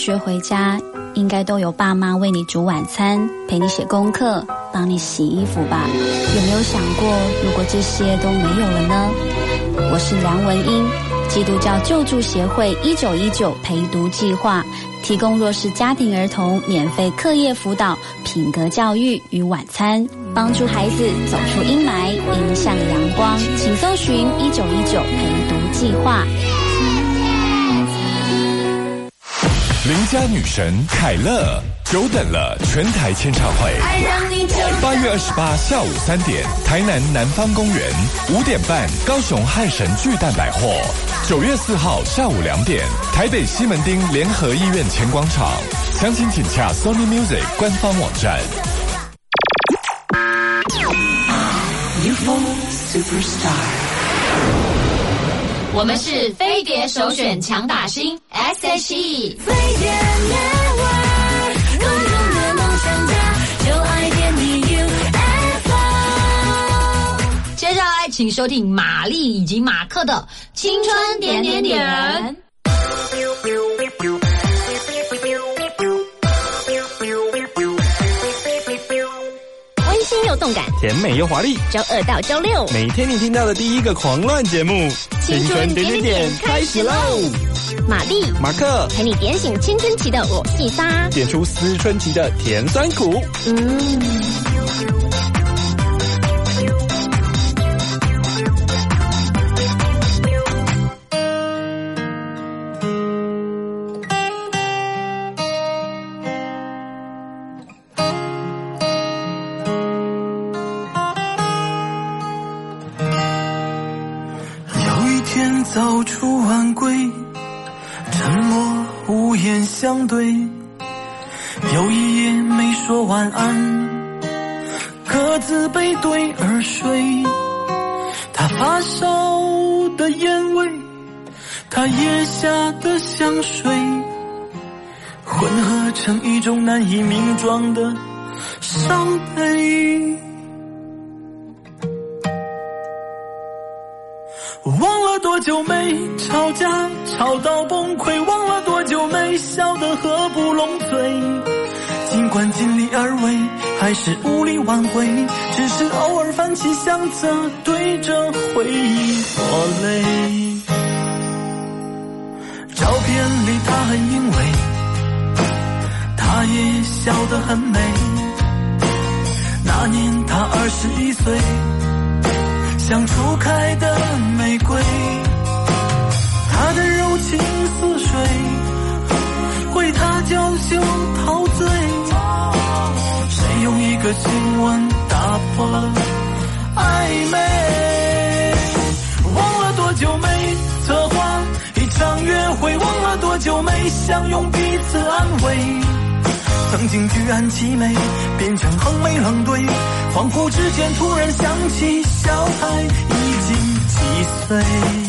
学回家，应该都有爸妈为你煮晚餐，陪你写功课，帮你洗衣服吧？有没有想过，如果这些都没有了呢？我是梁文音，基督教救助协会1919陪读计划，提供弱势家庭儿童免费课业辅导、品格教育与晚餐，帮助孩子走出阴霾，迎向阳光。请搜寻1919陪读计划。 邻家女神凯乐，久等了全台签唱会，8月28下午3点，台南南方公园；5点半，高雄汉神巨蛋百货；9月4号下午2点，台北西门町联合医院前广场。详情请洽 Sony Music 官方网站。 UFO Superstar， 我们是飞碟首选强打星 SHE。 飞碟 Network， 空中的梦想家，就爱点你 UFO。 接下来请收听玛丽以及马克的青春点点点。 又动感， 甜美又华丽， 周2到周6， 每天你听到的第一个狂乱节目， 青春点点点开始喽！玛丽、 马克陪你点醒青春期的我细沙， 点出思春期的甜酸苦。 早出晚归，沉默无言相对，有一夜没说晚安，各自背对而睡。他发烧的烟味，他腋下的香水，混合成一种难以名状的伤悲。忘了多久没吵架，吵到崩溃，忘了多久没笑得合不拢嘴。尽管尽力而为，还是无力挽回，只是偶尔翻起相册，对着回忆落泪。照片里他很欣慰，他也笑得很美。那年他21岁，像初开的玫瑰，他的柔情似水，为他娇羞陶醉。谁用一个亲吻打破了暧昧？忘了多久没策划一场约会，忘了多久没相拥彼此安慰。曾经举案齐眉，变成横眉冷对，恍惚之间突然想起小孩已经几岁。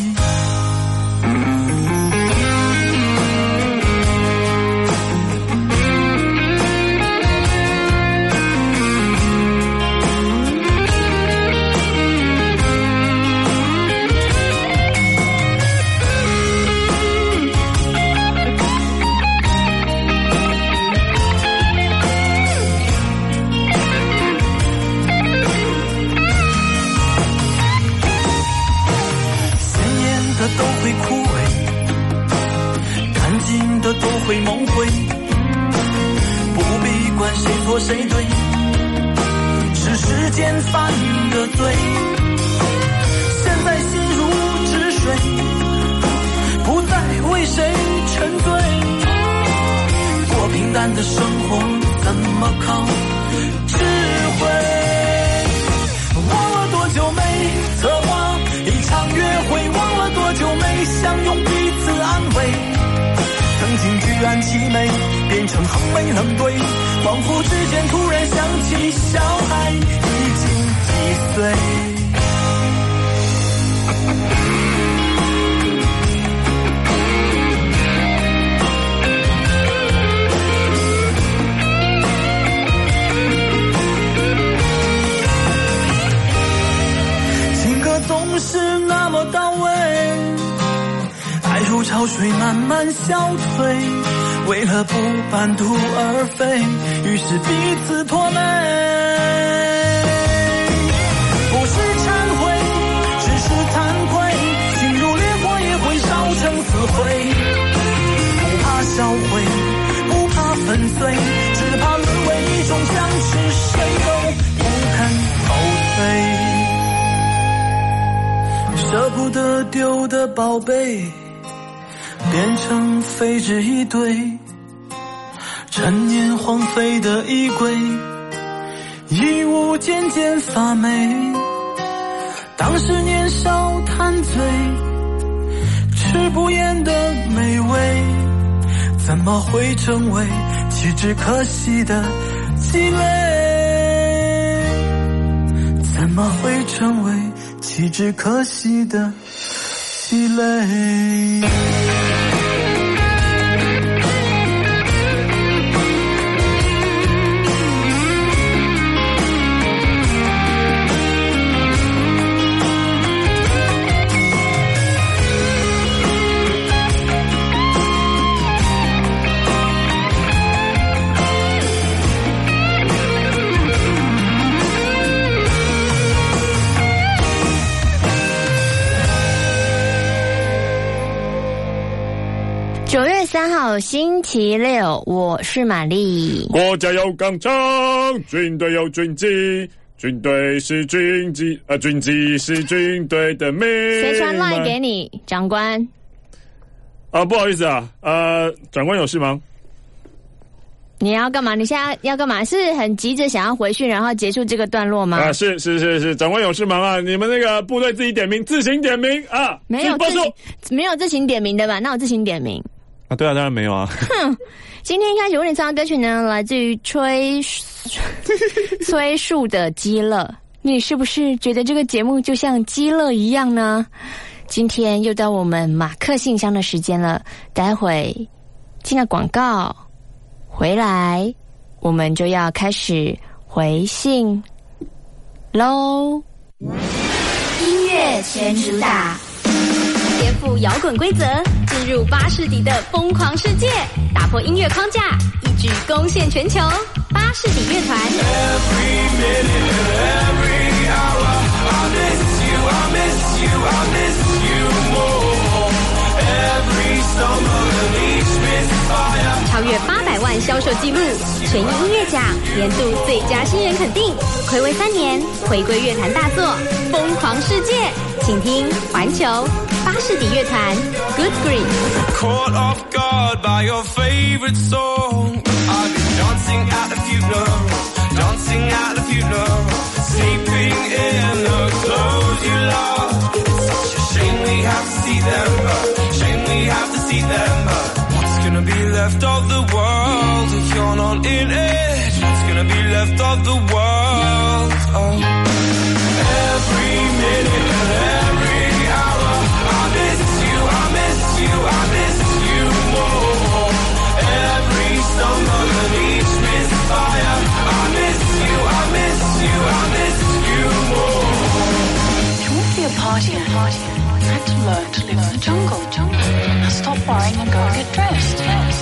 都会枯萎，干净的都会梦回，不必管谁错谁对，是时间犯的罪。现在心如止水，不再为谁沉醉，过平淡的生活怎么靠智慧？忘了多久没策划一场约会，忘了多久没相拥彼此安慰。曾经举案齐眉，变成横眉冷对，恍惚之间突然想起小孩已经几岁。总是那么到位，爱如潮水慢慢消退， 为了不半途而废，于是彼此拖累。不是忏悔，只是惭愧，心如烈火也会烧成死灰。不怕销毁，不怕粉碎，只怕沦为一种僵持，谁都不肯后退。舍不得丢的宝贝，变成废纸一堆，陈年荒废的衣柜，衣物渐渐发霉。当时年少贪醉，吃不厌的美味，怎么会成为弃之可惜的积累？怎么会成为弃之可惜的积累？ 9月3号星期六，我是玛丽。 国家有纲常，军队有军纪，军队是军纪，军纪是军队的命。 谁传赖给你，长官？ 不好意思啊，长官有事吗？ 你要干嘛？你现在要干嘛？是很急着想要回去，然后结束这个段落吗？ 是，长官有事忙啊！你们那个部队自己点名，自行点名啊！ 没有自行点名的吧？那我自行点名。 对啊，当然没有啊。 哼，今天一开始为你唱的歌曲呢，来自于崔树的《鸡乐》。你是不是觉得这个节目就像鸡乐一样呢？今天又到我们马克信箱的时间了，待会进了广告回来，我们就要开始回信喽。 音乐全主打， 颠覆摇滚规则，进入巴士底的疯狂世界，打破音乐框架，一举攻陷全球。巴士底乐团。超越800万销售纪录，全音乐奖年度最佳新人肯定，睽违3年回归乐坛大作《疯狂世界》，请听环球巴士底乐团 Good Grief。Caught off guard by your favorite song, I've been dancing at the funeral, dancing at the funeral, sleeping in the clothes you love. It's such a shame we have to see them, shame we have to see them.What's gonna be left of the world if you're not in it? What's gonna be left of the world? Oh. Every minute and every hour, I miss you, I miss you, I miss you more. Every summer and each misfire, I miss you, I miss you, I miss you more. It won't be a party. I had to learn to live in the jungle. Now stop worrying and go get dressed.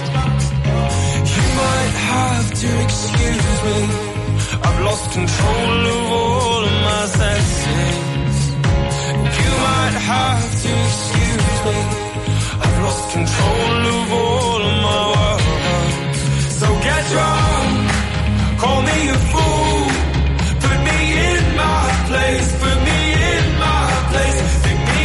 You might have to excuse me, I've lost control of all of my senses. You might have to excuse me, I've lost control of all of my world. So get drunk, call me a fool, put me in my place, put me in my place, pick me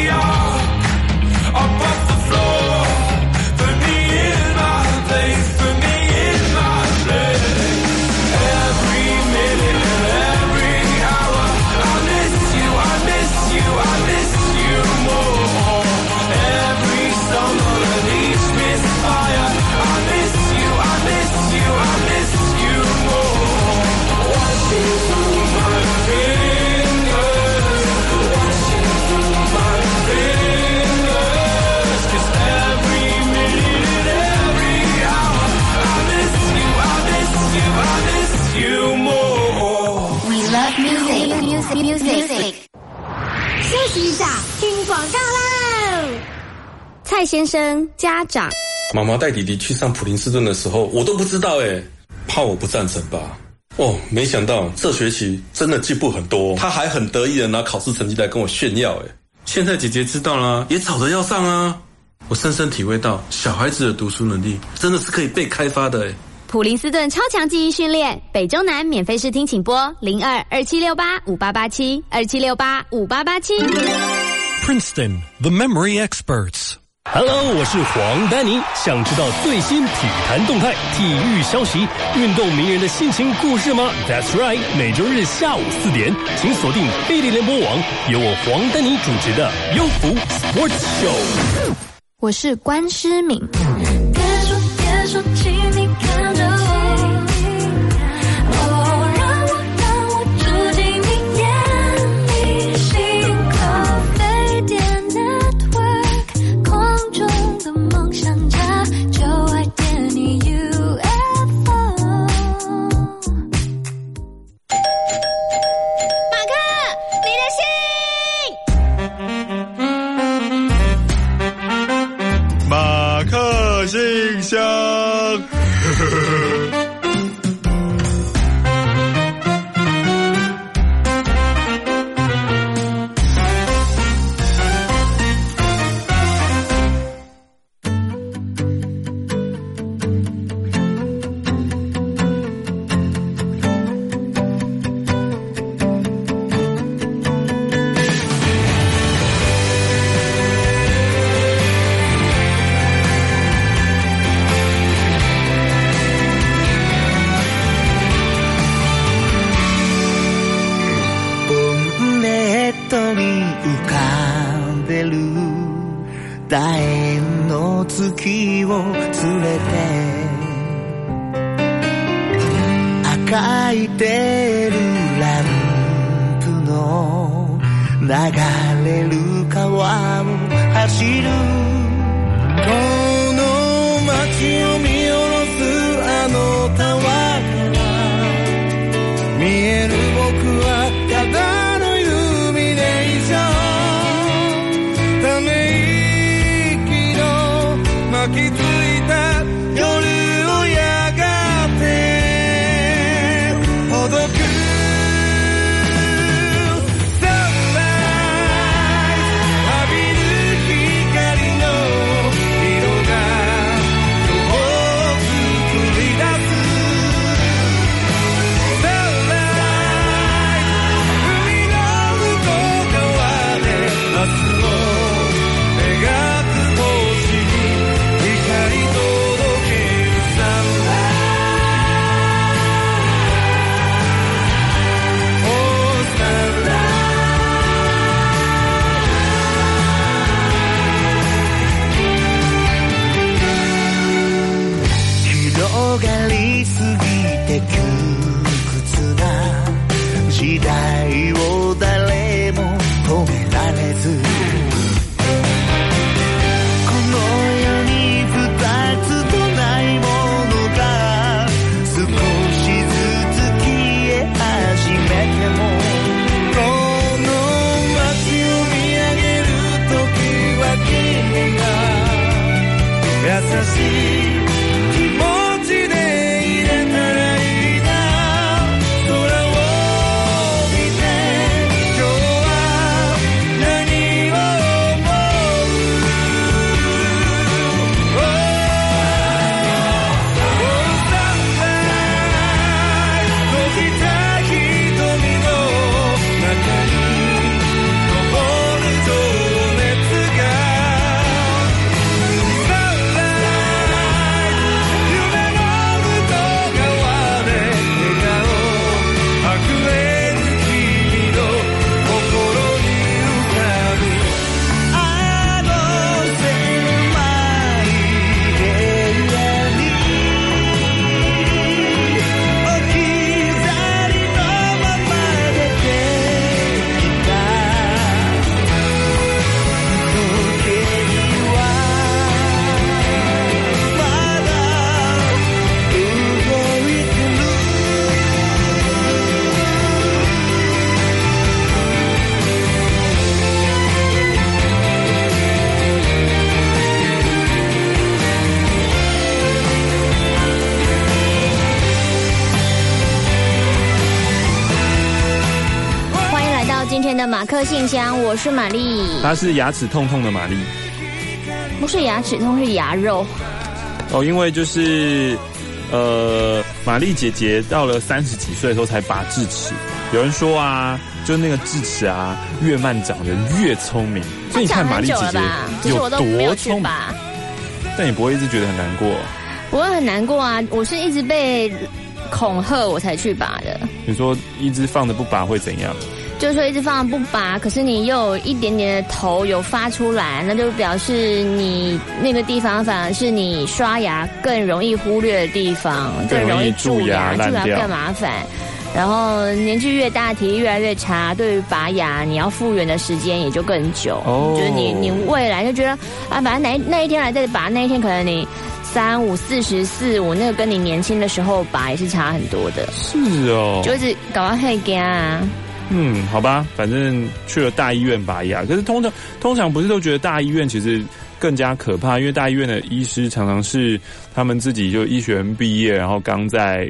up off the floor, put me in my place, put me in my place. Every minute and every hour, I miss you, I miss you, I miss you more. Every summer and each misfire, I miss you, I miss you, I miss you more. Watching through my fingers, watching through my fingers, 'cause every minute, every hour, I miss you, I miss you, I miss you more. We love music. 休息一下，听广告喽。蔡先生家长妈妈带弟弟去上普林斯顿的时候，我都不知道耶，怕我不赞成吧。哦，没想到这学期真的进步很多，他还很得意的拿考试成绩来跟我炫耀耶。现在姐姐知道啦，也吵着要上啊。我深深体会到小孩子的读书能力真的是可以被开发的耶。 普林斯顿超强记忆训练，北中南免费试听，请拨02-2768-5887 2768-5887。 Princeton, the memory experts。Hello， 我是黄丹妮。想知道最新体坛动态、体育消息、运动名人的心情故事吗 ？That's right， 每周日下午4点，请锁定贝利联播网，由我黄丹妮主持的优福 Sports Show。 我是关诗敏。 别说，请你看着我，哦，让我住进你眼里，星空飞碟 Network， 空中的梦想家，就爱点你 UFO。 马克，你的信。马克信箱。 楕円の月を連れて赤いてるランプの流れる川を走るこの街を見下ろすあのタワーから見える僕はただのイルミネーションため巻きついた夜をやがてほどく Sunrise 浴びる光の色が今日を作り出す Sunrise 海の向こう側で明日を描く星光り届けるサンライズサンライズ広がりすぎて窮屈な時代を誰も止められず優しい気持ちで入れたらいいな的马克信箱，我是玛丽。 她是牙齿痛痛的玛丽， 不是牙齿痛，是牙肉。 哦，因为就是玛丽姐姐到了30几岁的时候才拔智齿。有人说啊，就那个智齿啊，越慢长人越聪明。所以你看玛丽姐姐有多聪明，但你不会一直觉得很难过？ 不会很难过啊，我是一直被恐吓我才去拔的。 你说一直放着不拔会怎样？ 就是说一直放着不拔，可是你又有一点点的头有发出来，那就表示你那个地方反而是你刷牙更容易忽略的地方，更容易蛀牙更麻烦。然后年纪越大，体力越来越差，对于拔牙你要复原的时间也就更久。就是你未来就觉得啊，反正那一天来再拔，那一天可能你35、40、45，那个跟你年轻的时候拔也是差很多的。 是哦， 就一直搞到黑干啊。 好吧，反正去了大医院拔牙，可是通常不是都觉得大医院其实更加可怕，因为大医院的医师常常是他们自己就医学院毕业，然后刚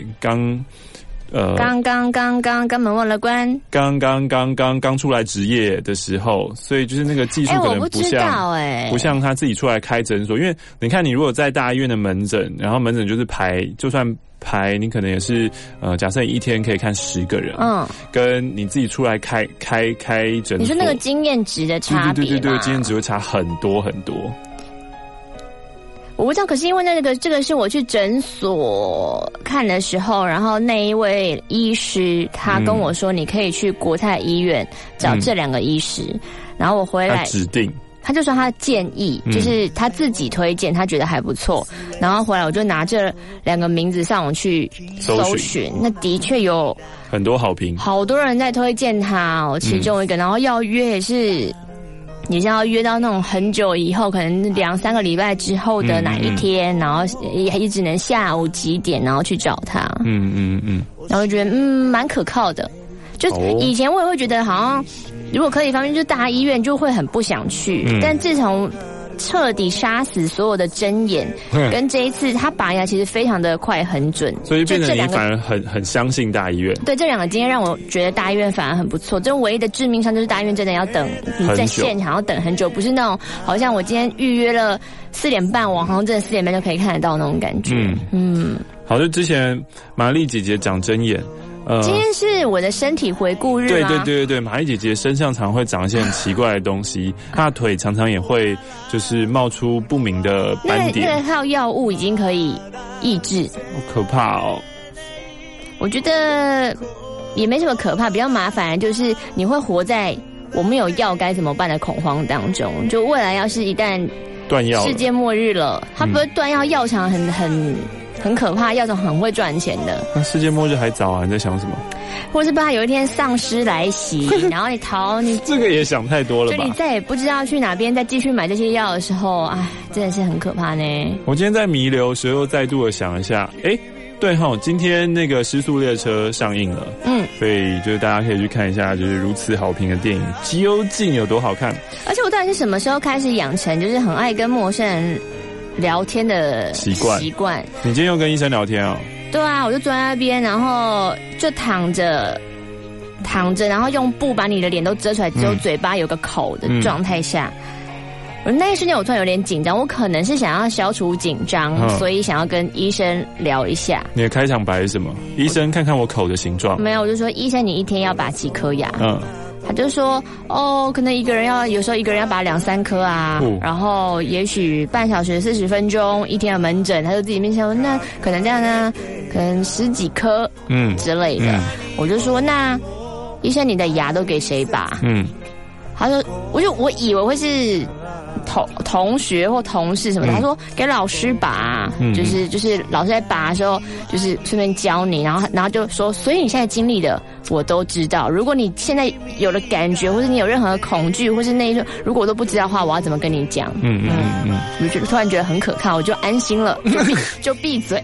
门忘了关，刚出来职业的时候，所以就是那个技术可能不像他自己出来开诊所，因为你看你如果在大医院的门诊，然后门诊就是排，就算排你可能也是假设你一天可以看10个人，跟你自己出来开诊所， 你说那个经验值的差别， 对，经验值会差很多很多。 我不知道，可是因为这个是我去诊所看的时候，然后那一位医师他跟我说，你可以去国泰医院找这2个医师，然后我回来他指定， 他就说他建议，就是他自己推荐，他觉得还不错，然后回来我就拿这2个名字上网去搜寻，那的确有很多好评， 好多人在推荐他哦，其中一个，然后要约也是要约到那种很久以后，可能2-3个礼拜之后的哪一天，然后也只能下午几点，然后去找他。然后觉得蛮可靠的。就以前我也会觉得好像如果可以方便就大医院就会很不想去，但自从彻底杀死所有的针眼，跟这一次他拔牙其实非常的快很准， 所以变成你反而很相信大医院。 对，这2个经验让我觉得大医院反而很不错。这唯一的致命伤就是大医院真的要等，你在现场要等很久，不是那种好像我今天预约了4点半，我好像真的4点半就可以看得到那种感觉。 好，就之前玛丽姐姐长针眼。 今天是我的身体回顾日吗？ 对，玛丽姐姐身上常会长一些很奇怪的东西，她的腿常常也会就是冒出不明的斑点。 那套药物已经可以抑制， 好可怕哦！ 我觉得也没什么可怕，比较麻烦的就是你会活在我没有药该怎么办的恐慌当中。就未来要是一旦断药， 世界末日了，它不是断药，药厂很可怕，药厂很会赚钱的。 那世界末日还早啊，你在想什么？ 或是怕有一天丧尸来袭，然后你这个也想太多了吧？ 就你再也不知道去哪边再继续买这些药的时候，哎，真的是很可怕呢。 我今天在弥留时又再度的想一下，对齁，今天那个《失速列车》上映了，所以就是大家可以去看一下，就是如此好评的电影究竟有多好看。 而且我到底是什么时候开始养成就是很爱跟陌生人聊天的习惯？ 你今天又跟医生聊天哦？ 对啊，我就坐在那边，然后就躺着，然后用布把你的脸都遮出来，只有嘴巴有个口的状态下。我那一瞬间我突然有点紧张，我可能是想要消除紧张，所以想要跟医生聊一下。 你的开场白是什么？医生看看我口的形状。 没有，我就说医生你一天要拔几颗牙？他就说可能有时候一个人要拔2-3颗啊，然后也许半小时40分钟一天的门诊，他就自己面前说那可能这样呢，可能10几颗之类的。我就说那医生你的牙都给谁拔？他说我以为会是同学或同事什么的，他说给老师拔，就是老师在拔的时候，就是顺便教你，然后就说，所以你现在经历的我都知道。如果你现在有了感觉，或是你有任何恐惧，或是那一种，如果我都不知道的话，我要怎么跟你讲？我就突然觉得很可靠，我就安心了，就闭嘴。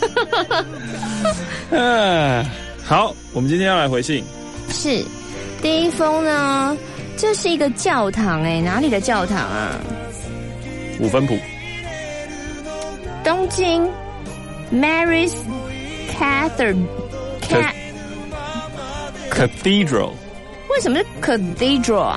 好，我们今天要来回信。 是第一封呢。这是一个教堂哪里的教堂啊 ？5分埔， 东京 Mary's Cathedral。 为为什么是 cathedral 啊？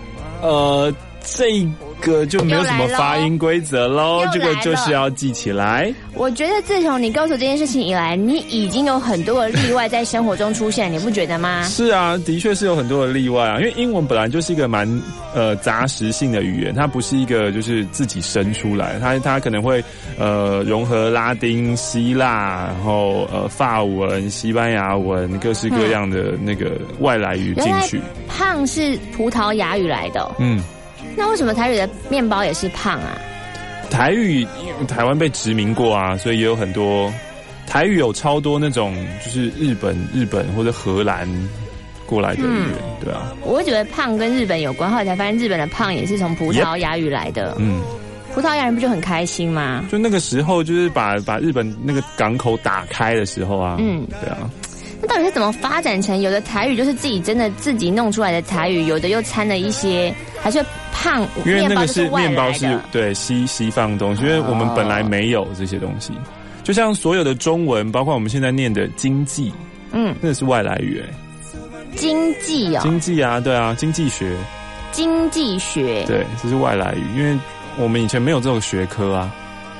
这个就没有什么发音规则咯，这个就是要记起来。 我觉得自从你告诉我这件事情以来，你已经有很多的例外在生活中出现，你不觉得吗？ 是啊，的确是有很多的例外啊，因为英文本来就是一个蛮杂食性的语言，它不是一个就是自己生出来，它可能会融合拉丁、希腊，然后法文、西班牙文各式各样的那个外来语进去。 胖是葡萄牙语来的哦。那为什么台语的面包也是胖啊？ 台语台湾被殖民过啊，所以也有很多台语有超多那种就是日本或者荷兰过来的语言，对啊。 我会觉得胖跟日本有关，后来才发现日本的胖也是从葡萄牙语来的。葡萄牙人不就很开心吗？ 就那个时候就是把日本那个港口打开的时候啊，对啊。 那到底是怎么发展成有的台语就是自己弄出来的台语，有的又掺了一些还是胖， 因为那个是面包是对西方东西，因为我们本来没有这些东西。就像所有的中文，包括我们现在念的经济，那是外来语经济哦， 经济啊，对啊，经济学，对，这是外来语，因为我们以前没有这种学科啊。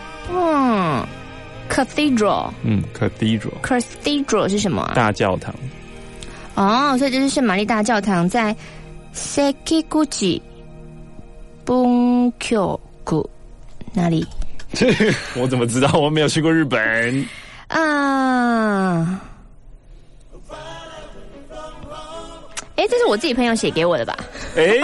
Cathedral， Cathedral 是什么啊？ 大教堂。 所以这是圣玛丽大教堂在 Sekiguchi Bunkyoku 哪里？ 我怎么知道？我没有去过日本。 这是我自己朋友写给我的吧？我看，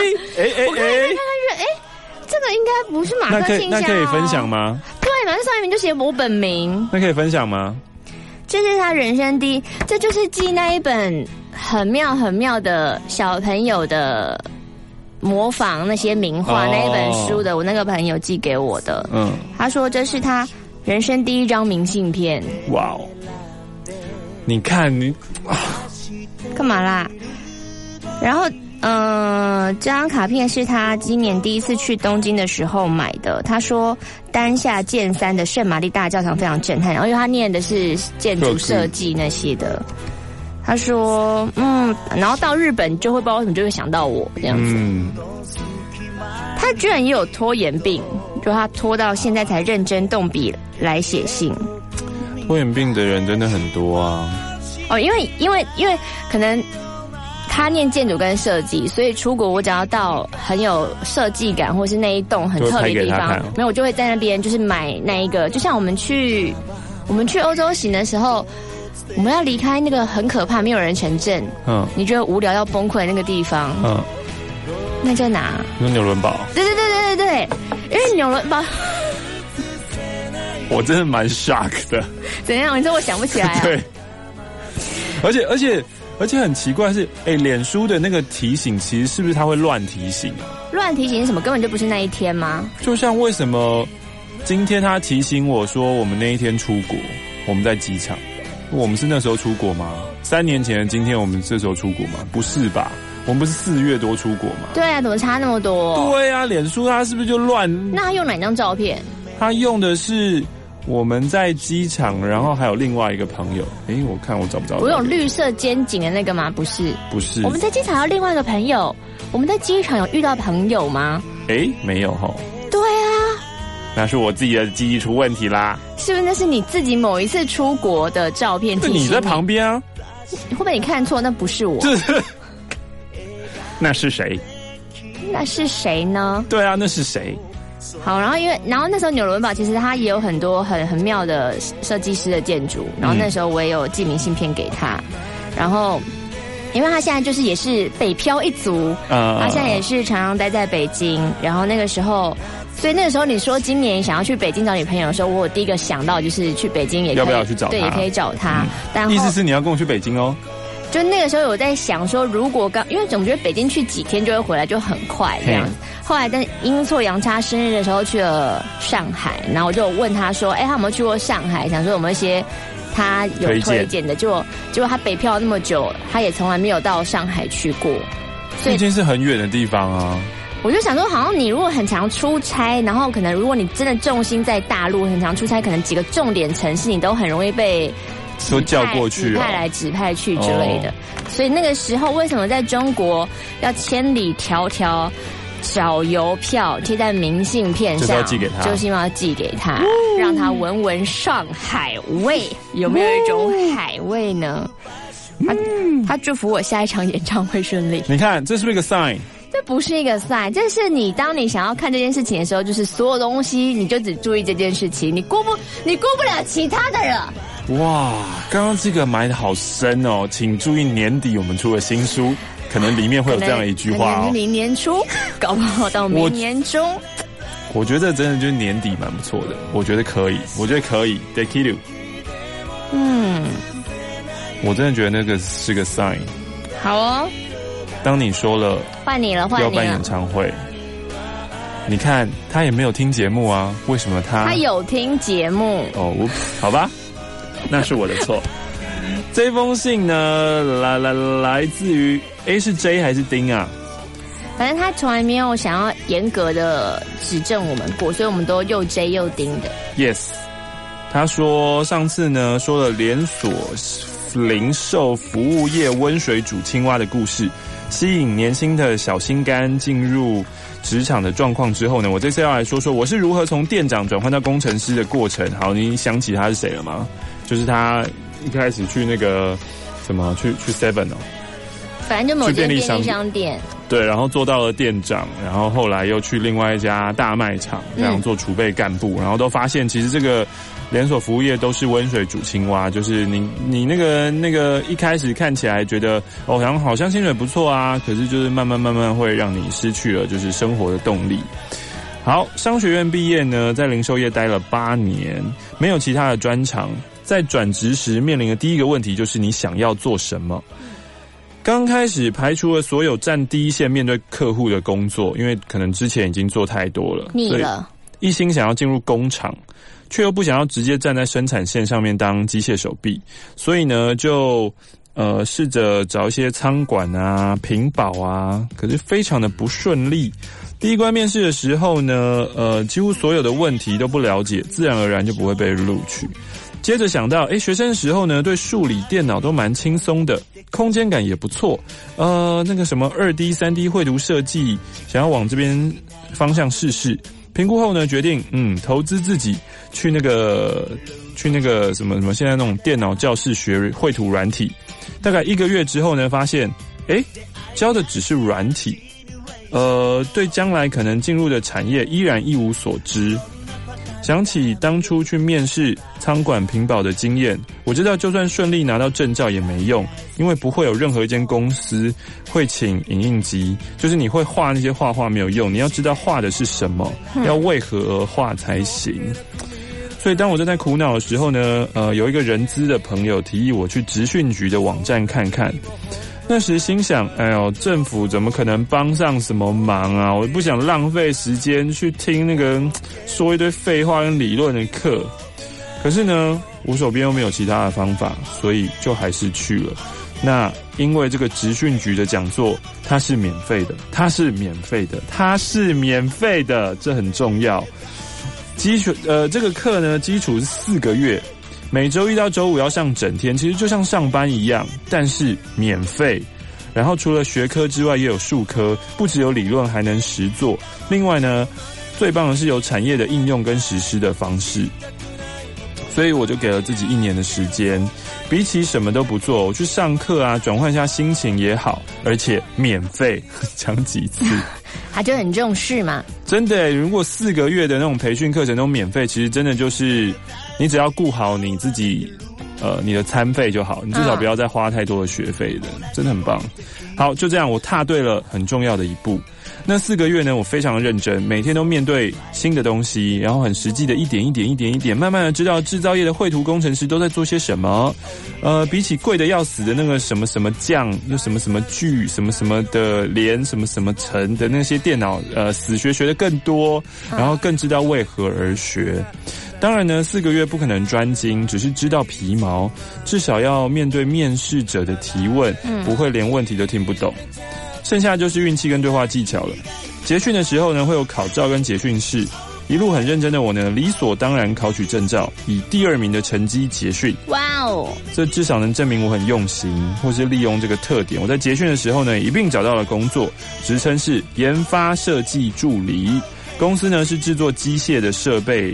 这个应该不是马克信箱那可以分享吗？ 对，马克上面就写我本名。 那可以分享吗？ 这是他人生第一，这就是寄那一本很妙的小朋友的模仿那些名画那一本书的，我那个朋友寄给我的。他说这是他人生第一张明信片。 哇哦！你看你干嘛啦？然后这张卡片是他今年第一次去东京的时候买的。他说丹下健三的圣玛丽大教堂非常震撼，然后因为他念的是建筑设计那些的。他说然后到日本就会不知道为什么就会想到我这样子。他居然也有拖延病，就他拖到现在才认真动笔来写信。 拖延病的人真的很多啊。 因为可能他念建筑跟设计，所以出国我只要到很有设计感或是那一栋很特别的地方，没有我就会在那边就是买那一个。就像我们去欧洲行的时候，我们要离开那个很可怕没有人城镇，你觉得无聊要崩溃的那个地方，那在哪？ 那纽伦堡。 对，因为纽伦堡， 我真的蛮 shock 的。 怎样？你说我想不起来啊？ 对，而且很奇怪是，脸书的那个提醒，其实是不是它会乱提醒啊？ 乱提醒是什么？根本就不是那一天吗？ 就像为什么今天他提醒我说我们那一天出国，我们在机场，我们是那时候出国吗？3年前的今天我们这时候出国吗？不是吧？我们不是4月多出国吗？ 对啊，怎么差那么多？ 对啊，脸书它是不是就乱？ 那他用哪张照片？ 他用的是我们在机场，然后还有另外一个朋友。我看我找不着。 我有绿色肩颈的那个吗？不是。我们在机场有另外一个朋友。我们在机场有遇到朋友吗？ 没有齁。 对啊。 那是我自己的记忆出问题啦。 是不是那是你自己某一次出国的照片？ 那你在旁边啊？ 会不会你看错？那不是我。 那是谁？ 那是谁呢？ 对啊，那是谁？ 好，然后那时候纽伦堡其实它也有很多很妙的设计师的建筑，然后那时候我也有寄明信片给他，然后因为他现在就是也是北漂一族，他现在也是常常待在北京，然后那个时候，所以那个时候你说今年想要去北京找女朋友的时候，我第一个想到就是去北京也可以， 要不要去找他？ 对，也可以找他。但意思是你要跟我去北京哦。 就那个时候我在想说，如果因为总觉得北京去几天就会回来，就很快这样子。后来但阴错阳差，生日的时候去了上海，然后我就问他说，他有没有去过上海？想说有没有一些他有推荐的？结果他北漂那么久，他也从来没有到上海去过。 所以已经是很远的地方啊。 我就想说，好像你如果很常出差，然后可能如果你真的重心在大陆，很常出差，可能几个重点城市你都很容易被说叫过去指派去之类的。所以那个时候为什么在中国要千里迢迢找邮票贴在明信片上，就是因为要寄给他，让他闻闻上海味，有没有一种海味呢？他祝福我下一场演唱会顺利。 你看，这是不是一个 sign？ 这不是一个 sign， 这是当你想要看这件事情的时候，就是所有东西你就只注意这件事情，你顾不了其他的了。 哇，刚刚这个埋得好深哦，请注意年底我们出了新书，可能里面会有这样一句话哦。 可能明年初，搞不好到明年中。 我觉得真的就是年底蛮不错的，我觉得可以，Dekilu。我真的觉得那个是个 sign。 好哦。 当你说了换你了要办演唱会，你看他也没有听节目啊，为什么他有听节目哦？好吧，那是我的错。这封信呢，来自于是 J 还是丁啊？ 反正他从来没有想要严格的指正我们过，所以我们都又 J 又丁的。 Yes， 他说上次呢说了连锁零售服务业温水煮青蛙的故事。吸引年轻的小心肝进入职场的状况之后呢，我这次要来说说我是如何从店长转换到工程师的过程。好，你想起他是谁了吗？就是他一开始去那个什么去 Seven 哦， 反正就某间便利商店， 对，然后做到了店长，然后后来又去另外一家大卖场，这样做储备干部，然后都发现其实这个连锁服务业都是温水煮青蛙，就是你那个一开始看起来觉得好像薪水不错啊，可是就是慢慢会让你失去了就是生活的动力。好，商学院毕业呢，在零售业待了8年，没有其他的专长，在转职时面临的第一个问题就是你想要做什么。刚开始排除了所有站第一线面对客户的工作，因为可能之前已经做太多了， 腻了， 一心想要进入工厂，却又不想要直接站在生产线上面当机械手臂，所以呢就试着找一些仓管啊、品保啊，可是非常的不顺利。第一关面试的时候呢，几乎所有的问题都不了解，自然而然就不会被录取。接着想到，学生时候呢，对数理、电脑都蛮轻松的，空间感也不错。那个什么2D、3D 绘图设计，想要往这边方向试试。评估后呢，决定投资自己去那个什么现在那种电脑教室学绘图软体。大概1个月之后呢，发现教的只是软体，对将来可能进入的产业依然一无所知。想起当初去面试仓管品保的经验，我知道就算顺利拿到证照也没用，因为不会有任何一间公司会请影印机，就是你会画那些画没有用，你要知道画的是什么，要为何而画才行。所以当我正在苦恼的时候呢，有一个人资的朋友提议我去职训局的网站看看。那时心想，政府怎么可能帮上什么忙啊？我不想浪费时间去听那个说一堆废话跟理论的课。可是呢，我手边又没有其他的方法，所以就还是去了。那因为这个职训局的讲座，它是免费的，这很重要。这个课呢，基础是4个月。每周1到周5要上整天，其实就像上班一样，但是免费。然后除了学科之外，也有术科，不只有理论，还能实作。另外呢，最棒的是有产业的应用跟实施的方式。所以我就给了自己1年的时间，比起什么都不做，我去上课啊，转换一下心情也好，而且免费，讲几次。 他就很重视嘛。 真的，如果4个月的那种培训课程都免费，其实真的就是你只要顾好你自己你的餐费就好，你至少不要再花太多的学费的，真的很棒。好，就这样，我踏对了很重要的一步。那4个月呢，我非常认真，每天都面对新的东西，然后很实际的一点，慢慢的知道制造业的绘图工程师都在做些什么。比起贵的要死的那个什么什么酱，那什么什么聚，什么什么的连，什么什么层的那些电脑，死学的更多，然后更知道为何而学。当然呢，4个月不可能专精，只是知道皮毛，至少要面对面试者的提问，不会连问题都听不懂。剩下就是运气跟对话技巧了。结训的时候呢，会有考照跟结训式。一路很认真的我呢，理所当然考取证照，以第2名的成绩结训。 哇哇哦！ 这至少能证明我很用心，或是利用这个特点。我在结训的时候呢，一并找到了工作，职称是研发设计助理。公司呢是制作机械的设备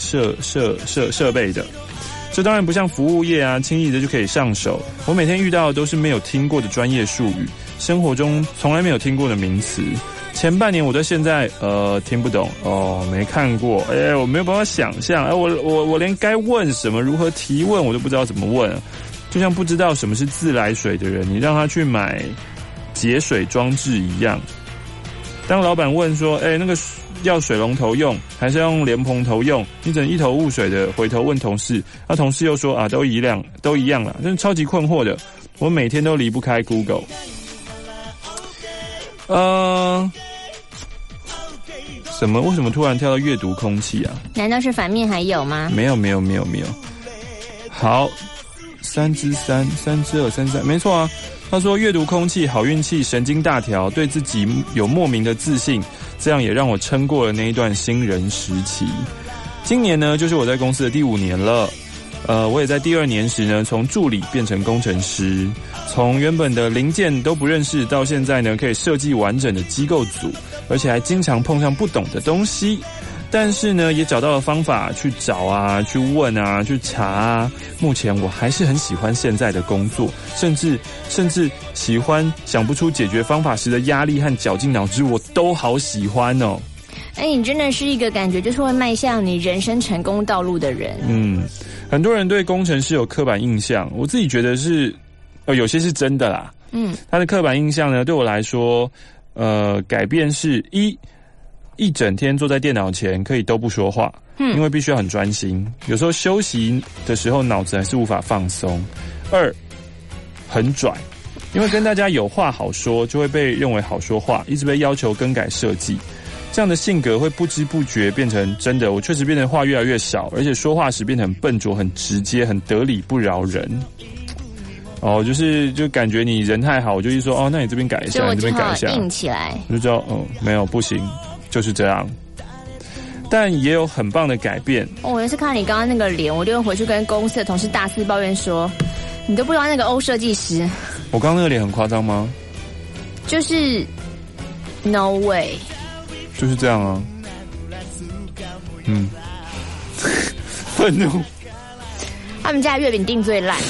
的。这当然不像服务业啊，轻易的就可以上手。我每天遇到的都是没有听过的专业术语，生活中从来没有听过的名词。前半年我到现在听不懂哦，没看过，我没有办法想象，我连该问什么，如何提问我都不知道怎么问，就像不知道什么是自来水的人，你让他去买节水装置一样。当老板问说，那个要水龙头用还是要用莲蓬头用，你整一头雾水的回头问同事，同事又说都一样啦，真是超级困惑的。我每天都离不开 Google。为什么突然跳到阅读空气啊？ 难道是反面还有吗？ 没有。好，3之3，3之2，3之3，没错啊。他说阅读空气，好运气，神经大条，对自己有莫名的自信，这样也让我撑过了那一段新人时期。今年呢，就是我在公司的第5年了。我也在第2年时呢，从助理变成工程师，从原本的零件都不认识，到现在呢，可以设计完整的机构组，而且还经常碰上不懂的东西。但是呢，也找到了方法去找啊，去问啊，去查啊。目前我还是很喜欢现在的工作，甚至喜欢想不出解决方法时的压力和绞尽脑汁，我都好喜欢哦。 你真的是一个感觉就是会迈向你人生成功道路的人。 很多人对工程师有刻板印象，我自己觉得是，有些是真的啦。他的刻板印象呢，对我来说，改变是一整天坐在电脑前可以都不说话，因为必须要很专心，有时候休息的时候脑子还是无法放松。2，很拽，因为跟大家有话好说，就会被认为好说话，一直被要求更改设计。这样的性格会不知不觉变成真的，我确实变成话越来越少，而且说话时变得很笨拙、很直接、很得理不饶人。就感觉你人太好，我就一说那你这边改一下，你这边改一下， 硬起来， 我就知道没有不行，就是这样。但也有很棒的改变。 我也是看到你刚刚那个脸，我就回去跟公司的同事大肆抱怨说，你都不知道那个欧设计师。 我刚刚那个脸很夸张吗？ 就是 no way。 就是这样啊，愤怒。 他们家月饼订最烂。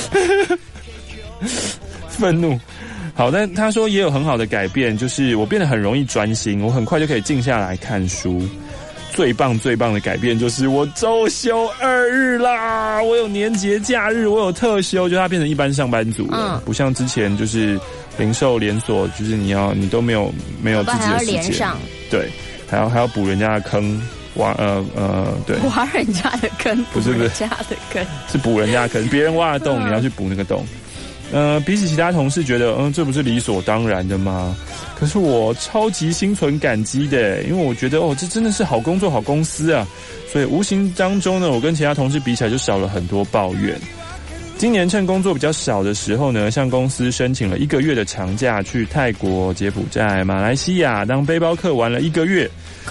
愤怒。好，但他说也有很好的改变，就是我变得很容易专心，我很快就可以静下来看书。最棒的改变就是我周休2日啦，我有年节假日，我有特休，就他变成一般上班族了，不像之前就是零售连锁，就是你都没有自己的时间，对。还要补人家的坑，对， 挖人家的坑， 不是人家的坑， 是补人家的坑，别人挖的洞，你要去补那个洞。比起其他同事觉得，这不是理所当然的吗？可是我超级心存感激的，因为我觉得这真的是好工作、好公司啊，所以无形当中呢，我跟其他同事比起来就少了很多抱怨。今年趁工作比较少的时候呢，向公司申请了1个月的长假，去泰国、柬埔寨、马来西亚当背包客玩了1个月。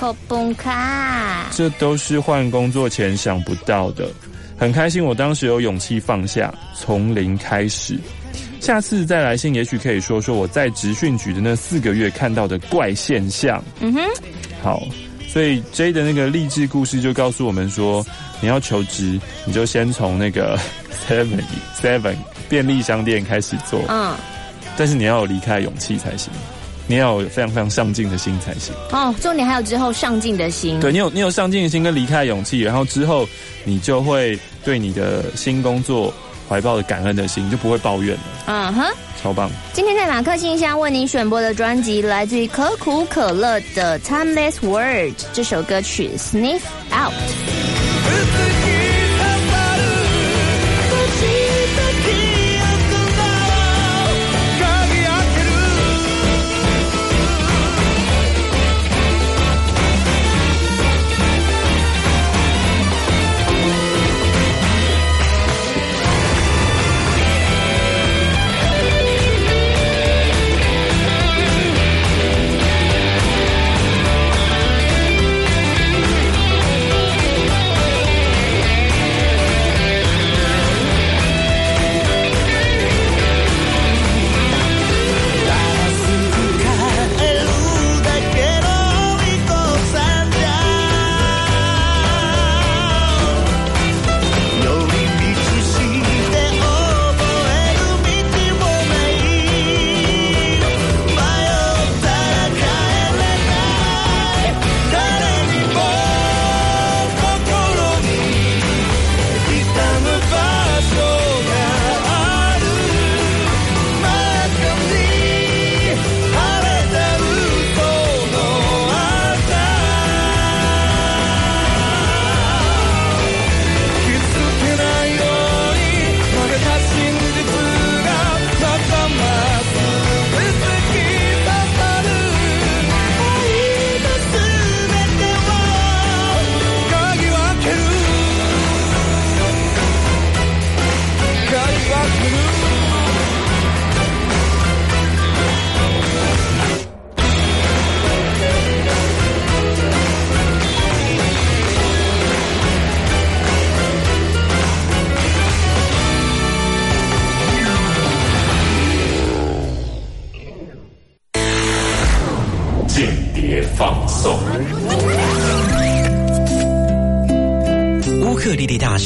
这都是换工作前想不到的，很开心我当时有勇气放下，从零开始。下次再来信，也许可以说说我在职训局的那4个月看到的怪现象。好，所以 J 的那个励志故事就告诉我们说，你要求职，你就先从那个 Seven 便利商店开始做，但是你要有离开勇气才行，你要有非常非常上进的心才行。 重点还有之后上进的心。 对，你有上进的心跟离开的勇气，然后之后你就会对你的新工作怀抱着感恩的心，就不会抱怨了。超棒！ 今天在马克信箱为您选播的专辑来自于可口可乐的《Timeless Words》这首歌曲《Sniff Out》。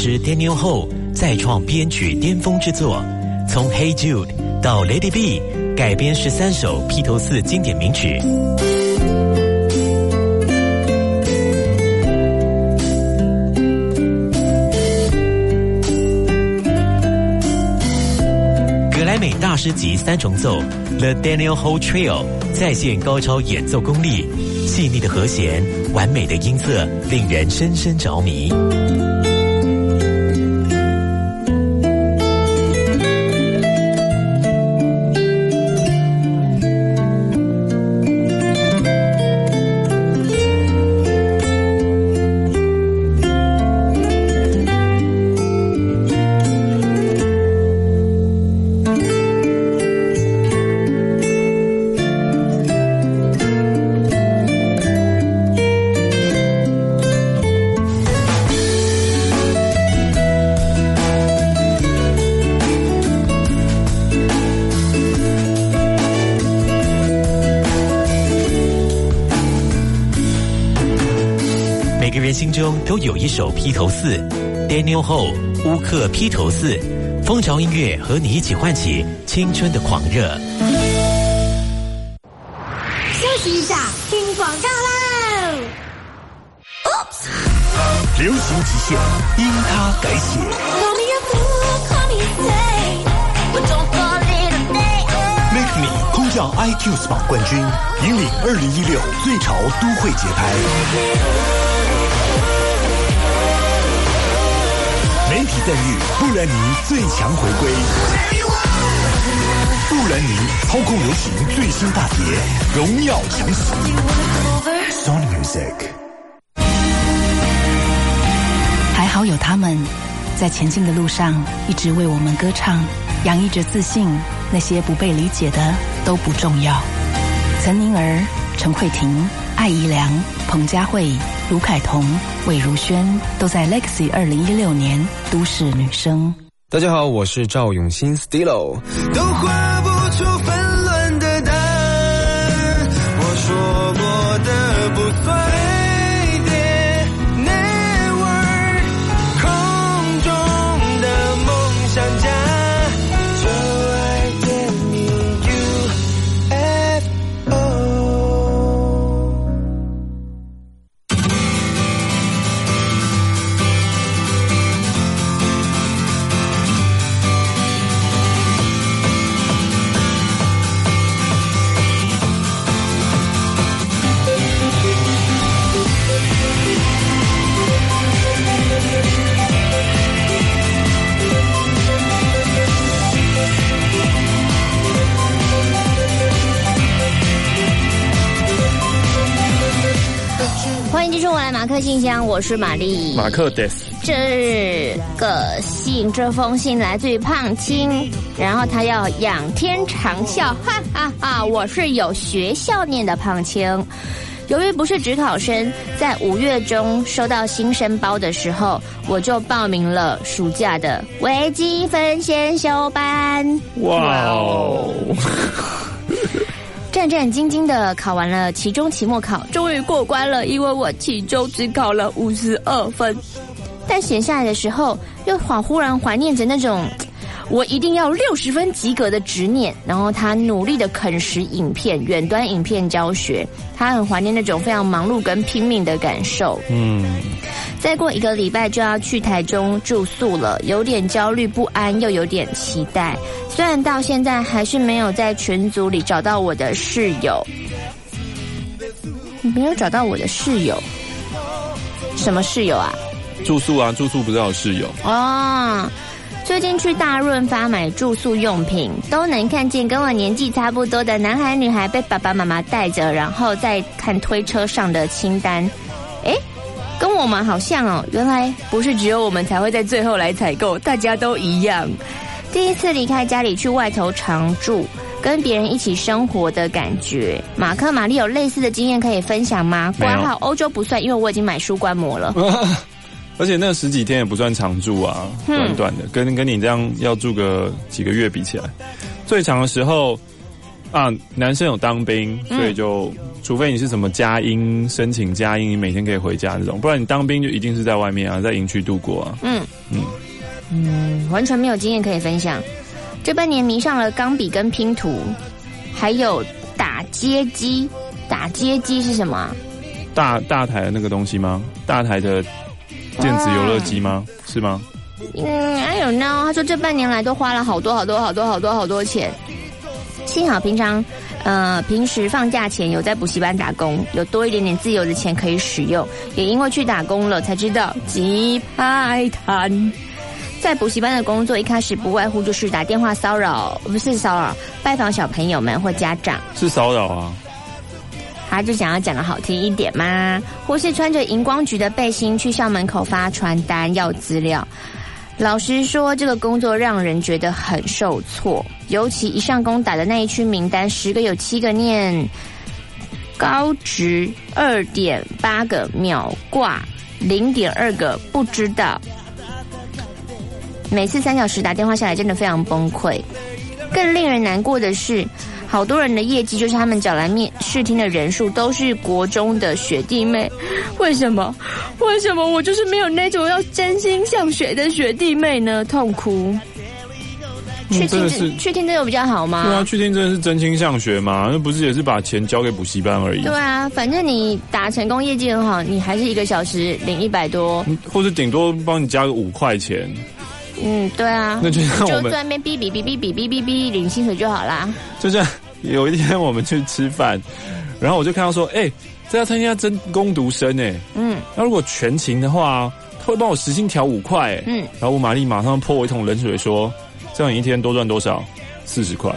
师 Daniel Ho 再创编曲巅峰之作，从 Hey Jude 到 Let It Be 改编13首披头四经典名曲。格莱美大师级3重奏 The Daniel Ho Trio 再现高超演奏功力，细腻的和弦，完美的音色，令人深深着迷。心中都有一首披头四 Daniel Ho 乌克披头四，风潮音乐和你一起唤起青春的狂热。 休息一下，听广告喽。 流行极限，因他改写。Make Me 空降 iTunes 榜冠军，引领2016最潮都会节拍。媒体赞誉布兰妮最强回归，布兰妮操控流行最新大碟，荣耀强袭。Sony Music。 还好有他们，在前进的路上一直为我们歌唱，洋溢着自信。那些不被理解的都不重要。岑宁儿、陈慧婷、艾怡良、彭佳慧、卢凯彤、魏如萱都在 Legacy 2016年都市女生。 大家好，我是赵永新 Stilo。 都画不出纷乱的答案，我说过的不算对点 Network 空中的梦想家，就爱点你 UFO。 欢迎继续回来马克信箱，我是玛丽。 马克德斯。 这封信来自于胖青，然后他要仰天长啸，哈哈哈！我是有学校念的胖青。由于不是指考生，在5月中收到新生包的时候，我就报名了暑假的微积分先修班。 哇哦！ 战战兢兢的考完了期中、期末考，终于过关了。因为我期中只考了52分，但写下来的时候，又忽然怀念着那种我一定要60分及格的执念。然后他努力的啃食影片、远端影片教学，他很怀念那种非常忙碌跟拼命的感受。再过1个礼拜就要去台中住宿了，有点焦虑不安，又有点期待。虽然到现在还是没有在群组里找到我的室友，没有找到我的室友，什么室友啊？ 住宿啊，住宿不是有室友哦。最近去大润发买住宿用品，都能看见跟我年纪差不多的男孩女孩被爸爸妈妈带着，然后再看推车上的清单。跟我们好像哦，原来不是只有我们才会在最后来采购，大家都一样。第一次离开家里去外头常住，跟别人一起生活的感觉。马克、玛丽有类似的经验可以分享吗？挂号欧洲不算，因为我已经买书观摩了。 而且那10几天也不算常住啊，短短的，跟你这样要住个几个月比起来，最长的时候啊，男生有当兵，所以就除非你是什么佳音申请佳音，你每天可以回家这种，不然你当兵就一定是在外面啊，在营区度过啊。 完全没有经验可以分享。这半年迷上了钢笔跟拼图，还有打街机。打街机是什么啊？ 大台的那个东西吗？大台的电子游乐机吗？是吗 ？I don't know。他说这半年来都花了好多钱。幸好平时放假前有在补习班打工，有多一点点自由的钱可以使用。也因为去打工了，才知道鸡排摊。在补习班的工作一开始不外乎就是打电话不是骚扰，拜访小朋友们或家长。 是骚扰啊。 他就想要讲的好听一点嘛，或是穿着荧光橘的背心去校门口发传单要资料。老实说，这个工作让人觉得很受挫，尤其一上工打的那一区名单，10个有7个念高职，2.8个秒挂，0.2个不知道。每次3小时打电话下来，真的非常崩溃。更令人难过的是，好多人的业绩就是他们找来试听的人数都是国中的学弟妹。为什么我就是没有那种要真心想学的学弟妹呢？痛哭。去听这个比较好吗？ 对啊，去听真的是真心向学嘛？那不是也是把钱交给补习班而已？ 对啊，反正你打成功业绩很好，你还是1个小时领100多， 或者顶多帮你加个5块钱。 对啊， 那就像我们就在那边哔哔哔哔哔哔哔哔领薪水就好啦。 就像有一天我们去吃饭，然后我就看到说，这家餐厅要征工读生那如果全勤的话，他会帮我时薪调5块然后我玛丽马上泼我一桶冷水说，这样你一天多赚多少？40块。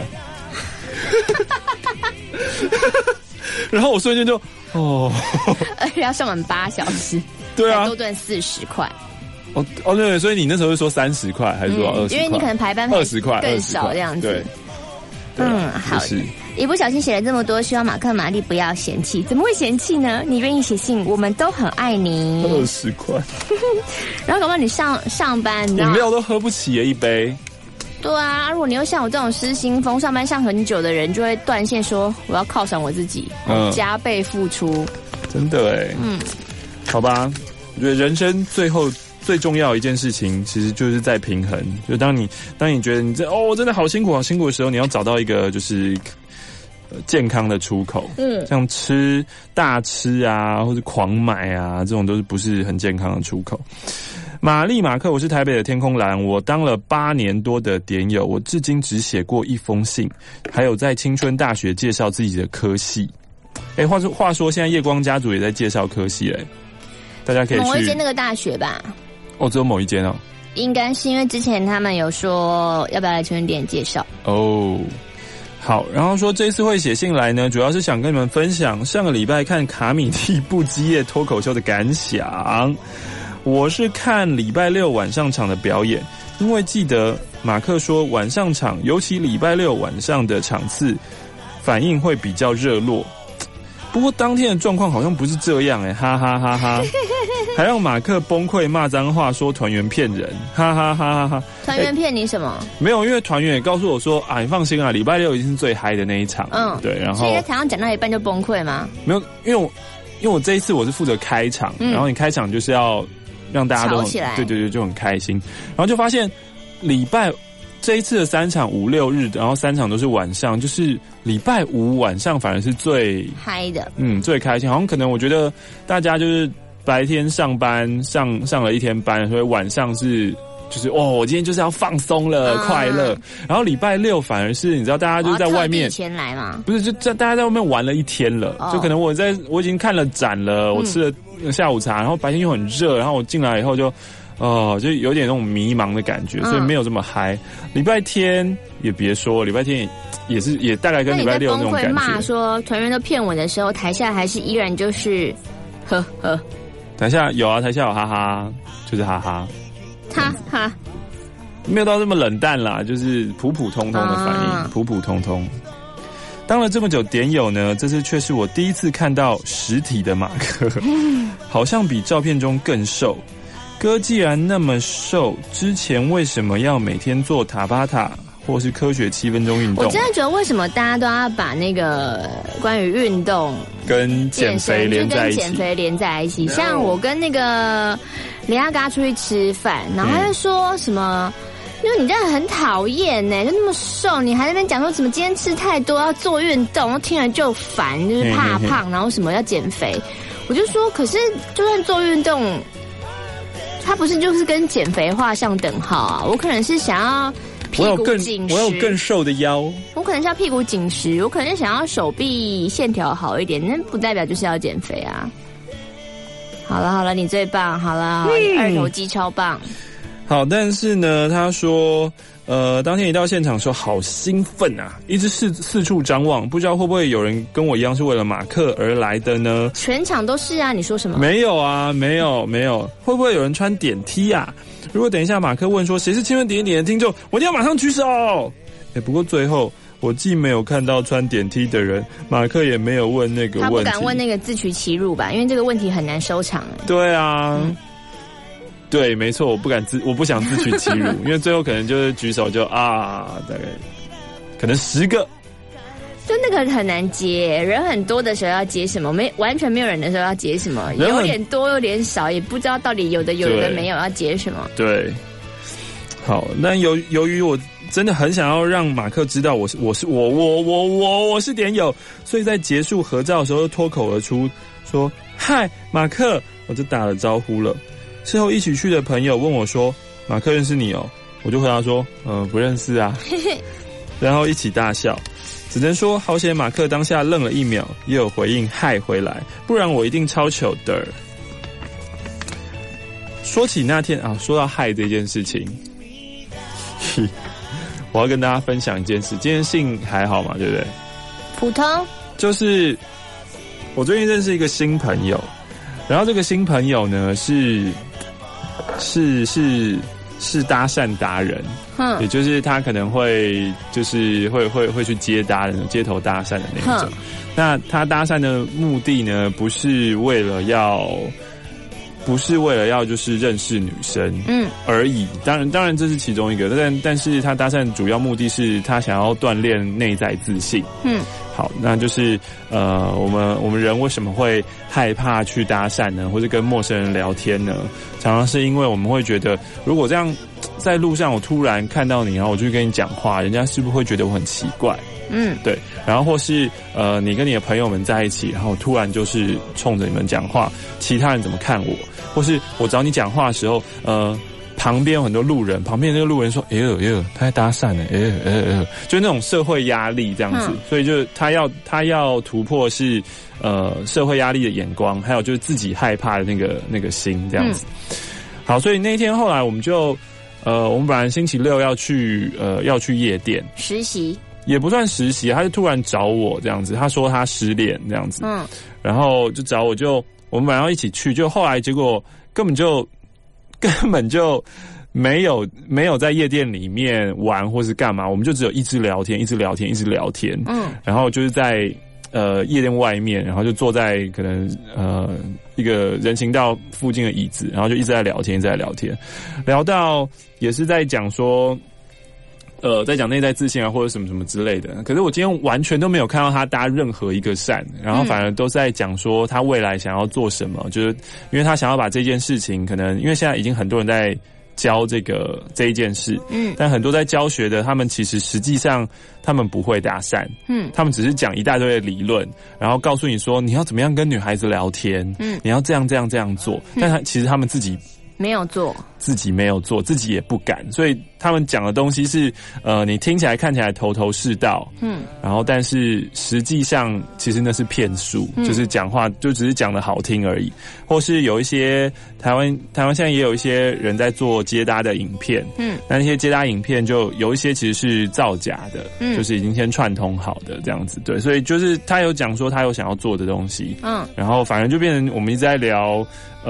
然后我瞬间就而且要上满8小时， 对啊， 多赚40块。 对，所以你那时候是说30块还是多少20块？ 因为你可能排班 20块更少这样子。 对， 好。一不小心写了这么多，希望马克玛丽不要嫌弃。怎么会嫌弃呢？你愿意写信，我们都很爱你。 20块。 然后搞不好你上班， 饮料都喝不起一杯。 对啊，如果你又像我这种失心疯，上班上很久的人，就会断线说我要犒赏我自己，加倍付出。真的好吧，我觉得人生最重要的一件事情，其实就是在平衡。就当你觉得你真的好辛苦的时候，你要找到一个就是健康的出口。像大吃啊，或者狂买啊，这种都是不是很健康的出口。玛丽马克，我是台北的天空蓝，我当了8年多的点友，我至今只写过1封信，还有在青春大学介绍自己的科系。话说现在夜光家族也在介绍科系大家可以去某一间那个大学吧。 只有某一间应该是因为之前他们有说要不要来青春点介绍好，然后说这次会写信来呢，主要是想跟你们分享上个礼拜看卡米蒂不羁夜脱口秀的感想。我是看礼拜6晚上场的表演，因为记得马克说晚上场，尤其礼拜6晚上的场次反应会比较热络。不过当天的状况好像不是这样哈哈哈哈，还让马克崩溃骂脏话，说团员骗人，哈哈哈哈。 团员骗你什么？ 没有，因为团员也告诉我说你放心礼拜6已经是最嗨的那一场。对，然后所以在台上讲到一半就崩溃吗？ 没有，因为我这一次我是负责开场，然后你开场就是要让大家都吵起来， 对，就很开心，然后就发现这一次的3场5、6日，然后3场都是晚上，就是礼拜5晚上反而是最嗨的， 最开心。好像可能我觉得大家就是白天上班上了一天班，所以晚上就是我今天就是要放松了，快乐。然后礼拜6反而是你知道大家就是在外面前来嘛， 不是大家在外面玩了一天了，就可能我已经看了展了，我吃了下午茶，然后白天又很热，然后我进来以后就有点那种迷茫的感觉，所以没有这么嗨。礼拜天也别说，礼拜天也大概跟礼拜6那种感觉。 骂说团员都骗我的时候，台下还是依然就是呵呵。 台下有哈哈，就是哈哈， 哈哈， 没有到这么冷淡啦，就是普普通通的反应，普普通通。当了这么久点友呢，这次却是我第一次看到实体的马克，好像比照片中更瘦。哥既然那么瘦，之前为什么要每天做塔巴塔或是科学7分钟运动。 我真的觉得为什么大家都要把那个关于运动跟减肥连在一起？ 跟减肥连在一起。像我跟那个连阿嘎出去吃饭，然后他就说什么。因为你真的很讨厌呢，就那么瘦，你还在那边讲说什么今天吃太多要做运动，听了就烦，就是怕胖，然后什么要减肥。我就说，可是就算做运动，它不是就是跟减肥画上等号啊？我可能是想要屁股紧实， 我有更瘦的腰， 我可能是要屁股紧实，我可能想要手臂线条好一点，那不代表就是要减肥啊。好了，你最棒，好了，二头肌超棒。 好，但是呢，他说，当天一到现场的时候，好兴奋啊，一直四处张望，不知道会不会有人跟我一样是为了马克而来的呢？ 全场都是啊，你说什么？ 没有啊，没有，会不会有人穿点梯啊？如果等一下马克问说谁是青春点点的听众，我一定要马上举手。不过最后我既没有看到穿点梯的人，马克也没有问那个问题，他不敢问那个自取其辱吧，因为这个问题很难收场。 对啊。对，没错，我不想自取其辱，因为最后可能就是举手就大概可能10个， 就那个很难接，人很多的时候要接什么，完全没有人的时候要接什么，有点多有点少，也不知道到底有的没有要接什么。 对，好，那由于我真的很想要让马克知道我是点友，所以在结束合照的时候脱口而出说嗨马克，我就打了招呼了。事后一起去的朋友问我说马克认识你哦，我就回答说不认识啊，然后一起大笑。只能说好险马克当下愣了1秒，也有回应嗨回来，不然我一定超糗的。说起那天说到嗨这件事情，我要跟大家分享一件事。今天信还好嘛，对不对？ 普通。就是我最近认识一个新朋友，然后这个新朋友呢是搭讪达人，也就是他可能会就是会去接搭人，街头搭讪的那种。那他搭讪的目的呢，不是为了要就是认识女生而已，当然这是其中一个，但是他搭讪主要目的是他想要锻炼内在自信。好，那就是我们人为什么会害怕去搭讪呢，或者跟陌生人聊天呢？常常是因为我们会觉得，如果这样在路上我突然看到你，然后我就去跟你讲话，人家是不是会觉得我很奇怪？对。然后或是你跟你的朋友们在一起，然后突然就是冲着你们讲话，其他人怎么看我？或是我找你讲话的时候，旁边有很多路人，旁边那个路人说：“他在搭讪呢，就那种社会压力这样子。所以就是他要突破是社会压力的眼光，还有就是自己害怕的那个心这样子。好，所以那天后来我们就我们本来星期6要去夜店实习。 也不算实习，他就突然找我这样子，他说他失恋这样子，然后就找我，我们本来要一起去，就后来结果根本就没有在夜店里面玩或是干嘛，我们就只有一直聊天，然后就是在夜店外面，然后就坐在可能一个人行道附近的椅子，然后就一直在聊天，聊到也是在讲说。在讲内在自信啊，或者什么什么之类的。可是我今天完全都没有看到他搭任何一个讪，然后反而都在讲说他未来想要做什么，就是因为他想要把这件事情，可能因为现在已经很多人在教这一件事，但很多在教学的，他们其实实际上他们不会搭讪，他们只是讲一大堆的理论，然后告诉你说你要怎么样跟女孩子聊天，你要这样做，但其实他们自己没有做，自己也不敢，所以他们讲的东西是你听起来看起来头头是道，然后但是实际上其实那是骗术，就是讲话就只是讲的好听而已，或是有一些台湾现在也有一些人在做接搭的影片，那些接搭影片就有一些其实是造假的，就是已经先串通好的这样子，对，所以就是他有讲说他有想要做的东西，然后反正就变成我们一直在聊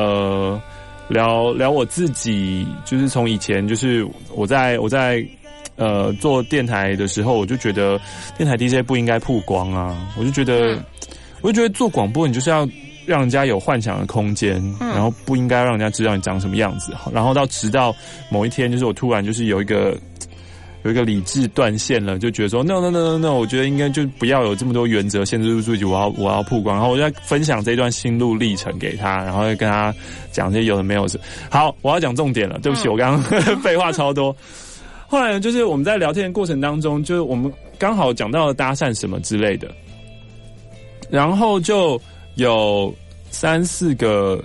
聊我自己，就是从以前就是我在做电台的时候，我就觉得电台 DJ 不应该曝光啊，我就觉得做广播你就是要让人家有幻想的空间，然后不应该让人家知道你长什么样子，然后直到某一天，就是我突然就是有一个有一个理智断线了，就觉得说 no， 我觉得应该就不要有这么多原则限制住自己，我要曝光，然后我就在分享这段心路历程给他，然后跟他讲这些有的没有的。好，我要讲重点了，对不起，我刚刚废话超多。后来呢，就是我们在聊天的过程当中，就是我们刚好讲到了搭讪什么之类的，然后就有三四个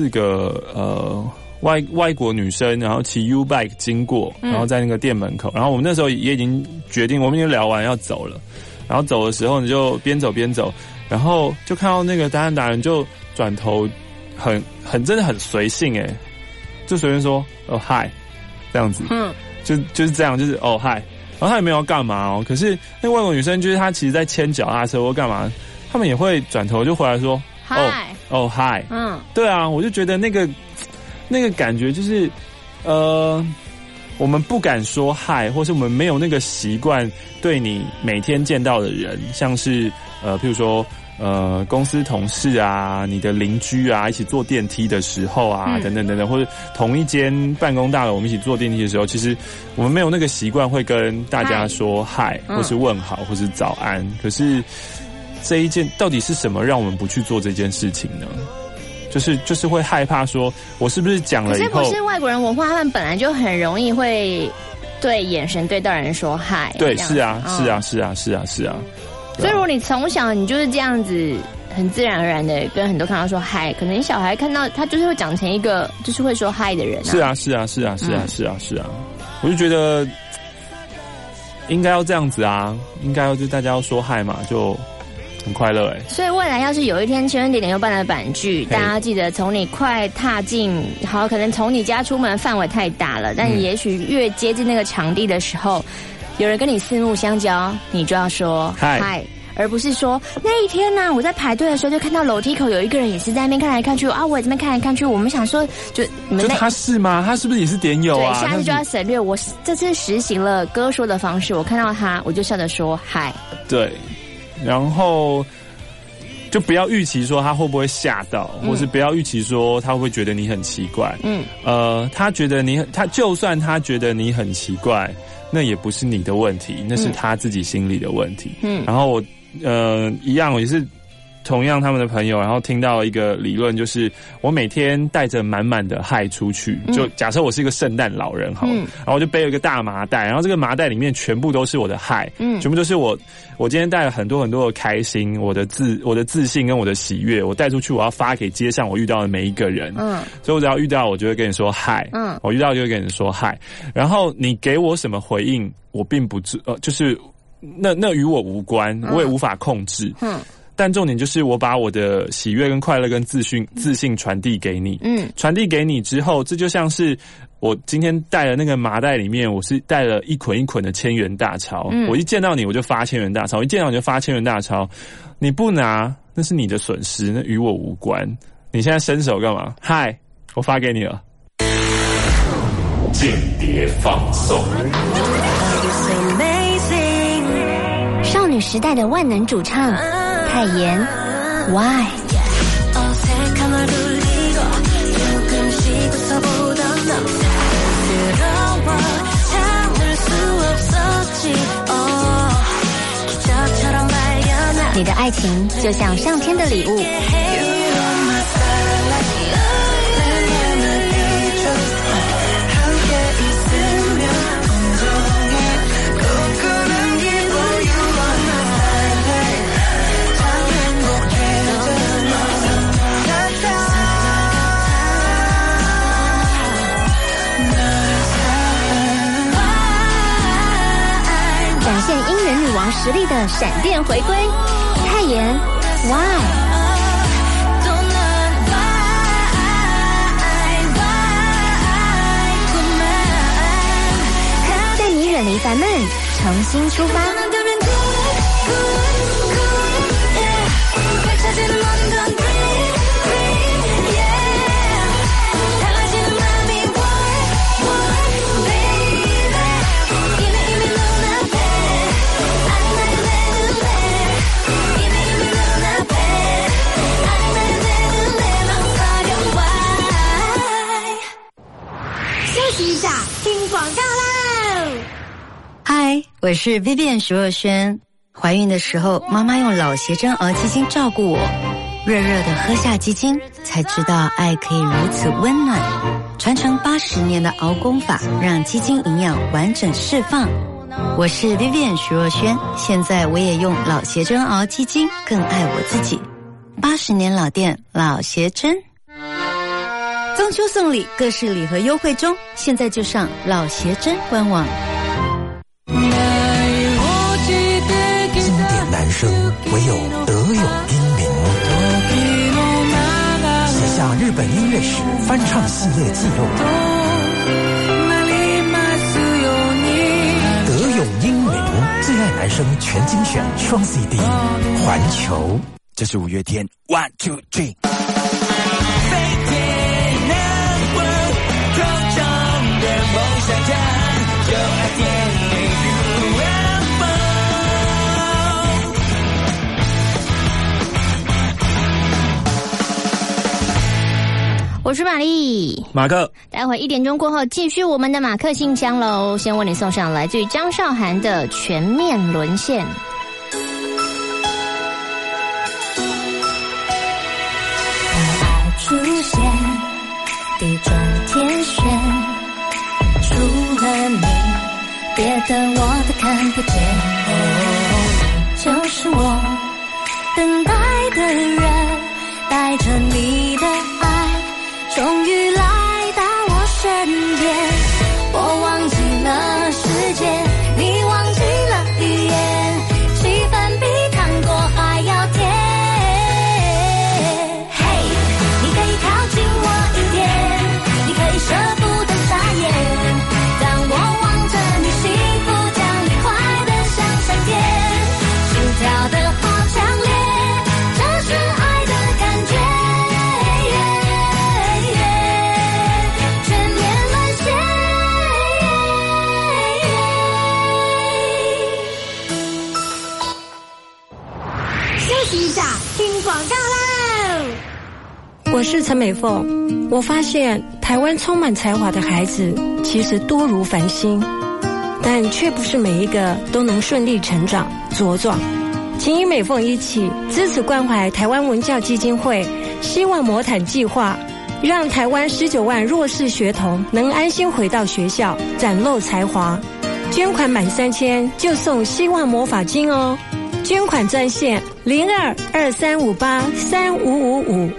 外国女生，然后骑 U-Bike 经过，然后在那个店门口，然后我们那时候也已经决定，我们已经聊完要走了，然后走的时候你就边走边走，然后就看到那个搭讪达人就转头真的很随性就随便说嗨这样子，就是这样，就是嗨，然后他也没有要干嘛可是那个外国女生就是她其实在牵脚踏车或干嘛，他们也会转头就回来说嗨嗨，对啊，我就觉得那个感觉就是，我们不敢说嗨，或是我们没有那个习惯对你每天见到的人，像是譬如说公司同事啊，你的邻居啊，一起坐电梯的时候啊，等等等等，或者同一间办公大楼我们一起坐电梯的时候，其实我们没有那个习惯会跟大家说嗨，或是问好，或是早安。可是这一件到底是什么让我们不去做这件事情呢？就是会害怕说，我是不是讲了以后？ 可是不是外国人文化，他们本来就很容易会对眼神对到人说嗨。 对，是啊。 所以如果你从小你就是这样子很自然而然的跟很多看到说嗨，可能你小孩看到他就是会长成一个就是会说嗨的人是啊。我就觉得应该要这样子啊，应该要就大家要说嗨嘛，就很快乐所以未来要是有一天青春点点又办了版剧，大家记得从你快踏进，好，可能从你家出门范围太大了，但也许越接近那个场地的时候，有人跟你四目相交，你就要说嗨，而不是说那一天呢，我在排队的时候就看到楼梯口有一个人也是在那边看来看去啊，我也这边看来看去，我们想说就你们他是吗？他是不是也是点友啊？ 对，下次就要省略。我这次实行了哥说的方式，我看到他我就笑着说嗨。 对。然后就不要预期说他会不会吓到，或是不要预期说他会不会觉得你很奇怪。他觉得他就算他觉得你很奇怪，那也不是你的问题，那是他自己心里的问题。然后我一样也是同样他们的朋友，然后听到一个理论，就是我每天带着满满的嗨出去，就假设我是一个圣诞老人好了，然后我就背了一个大麻袋，然后这个麻袋里面全部都是我的嗨，全部都是我今天带了很多很多的开心，我的自信跟我的喜悦，我带出去，我要发给街上我遇到的每一个人，所以我只要遇到我就会跟你说嗨，我遇到就会跟你说嗨，然后你给我什么回应，我并不就是那与我无关，我也无法控制，但重点就是我把我的喜悦跟快乐跟自信传递给你，传递给你之后，这就像是我今天带了那个麻袋里面，我是带了一捆一捆的千元大钞，我一见到你我就发千元大钞，一见到你就发千元大钞，你不拿那是你的损失，那与我无关。你现在伸手干嘛？嗨，我发给你了。 间谍放送。 少女时代的万能主唱泰妍 Why。 你的爱情就像上天的礼物，展现英人女王实力的闪电回归，泰妍 Why。 带你远离烦闷，重新出发。休息一下，听广告啦！ 我是 Vivian 徐若瑄。怀孕的时候，妈妈用老协珍熬鸡精照顾我，热热的喝下鸡精，才知道爱可以如此温暖。传承80年的熬功法，让鸡精营养完整释放。我是 Vivian 徐若瑄，现在我也用老协珍熬鸡精，更爱我自己。80年老店，老协珍。中秋送礼，各式礼盒优惠中，现在就上老协珍官网。 经典男声唯有德永英明，写下日本音乐史翻唱系列记录。德永英明最爱男声全精选双 CD， 环球。这是五月天 One Two Three。 我是玛丽， 马克。 待会1点钟过后继续我们的马克信箱喽。先为你送上来自于张韶涵的《全面沦陷》。 爱出现，地中天旋，除了你，别的我都看不见。就是我等待的人，带着你的爱，终于来到我身边。我忘记了时间，你忘记了语言，气氛比糖果还要甜。嘿，你可以靠近我一点，你可以舍不得眨眼。当我望着你，幸福将你快得像闪电，心跳的好强烈，这是爱的感觉。听广告喽！ 我是陈美凤。我发现台湾充满才华的孩子其实多如繁星，但却不是每一个都能顺利成长茁壮。请与美凤一起支持关怀台湾文教基金会希望魔毯计划，让台湾19万弱势学童能安心回到学校展露才华。捐款满3000就送希望魔法金哦。捐款专线0223583555。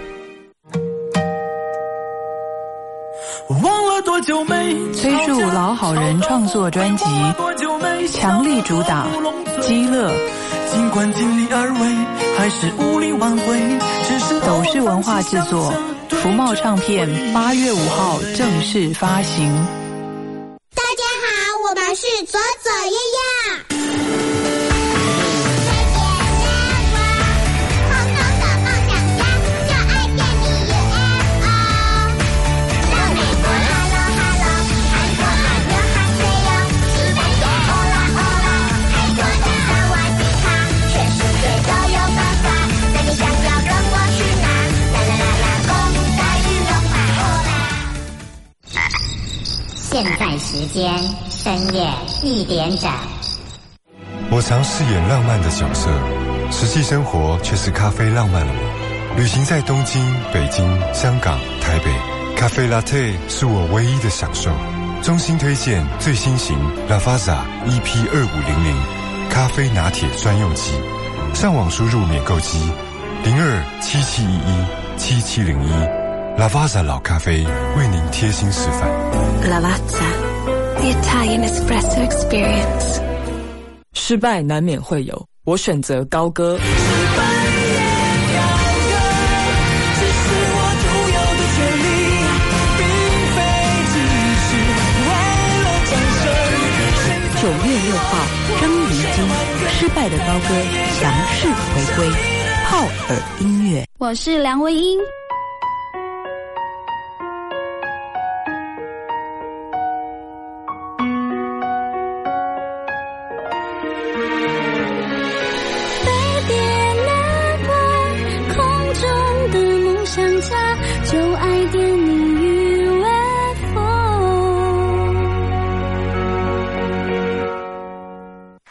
崔树老好人创作专辑，强力主打激乐。尽管尽力而为，还是无力挽回。斗士文化制作，福茂唱片8月5号正式发行。 大家好，我们是左左右右。 现在时间深夜1点整。 我常饰演浪漫的角色，实际生活却是咖啡浪漫了我。旅行在东京、北京、香港、台北，咖啡 Latte 是我唯一的享受。衷心推荐最新型 Lavazza EP2500咖啡拿铁专用机，上网输入免购机0277117701。Lavazza 老咖啡为您贴心示范。 Lavazza, the Italian espresso experience。 失败难免会有，我选择高歌。9月6号，张怡晶失败的高歌强势回归，泡耳音乐。 我是梁文音。 就爱点你与微风。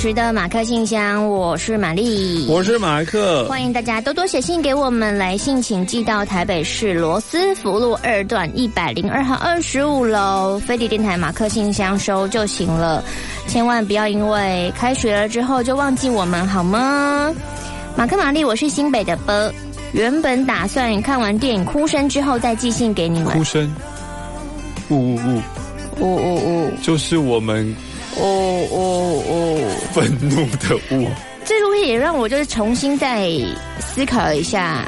时的马克信箱，我是玛丽， 我是马克， 欢迎大家多多写信给我们，来信请寄到台北市罗斯福路2段102号25楼飞碟电台马克信箱收就行了，千万不要因为开学了之后就忘记我们好吗？马克玛丽，我是新北的波，原本打算看完电影《哭声》之后再寄信给你们。 哭声，呜呜呜， 呜呜呜， 就是我们愤怒的呜。 这部也让我就是重新再思考一下，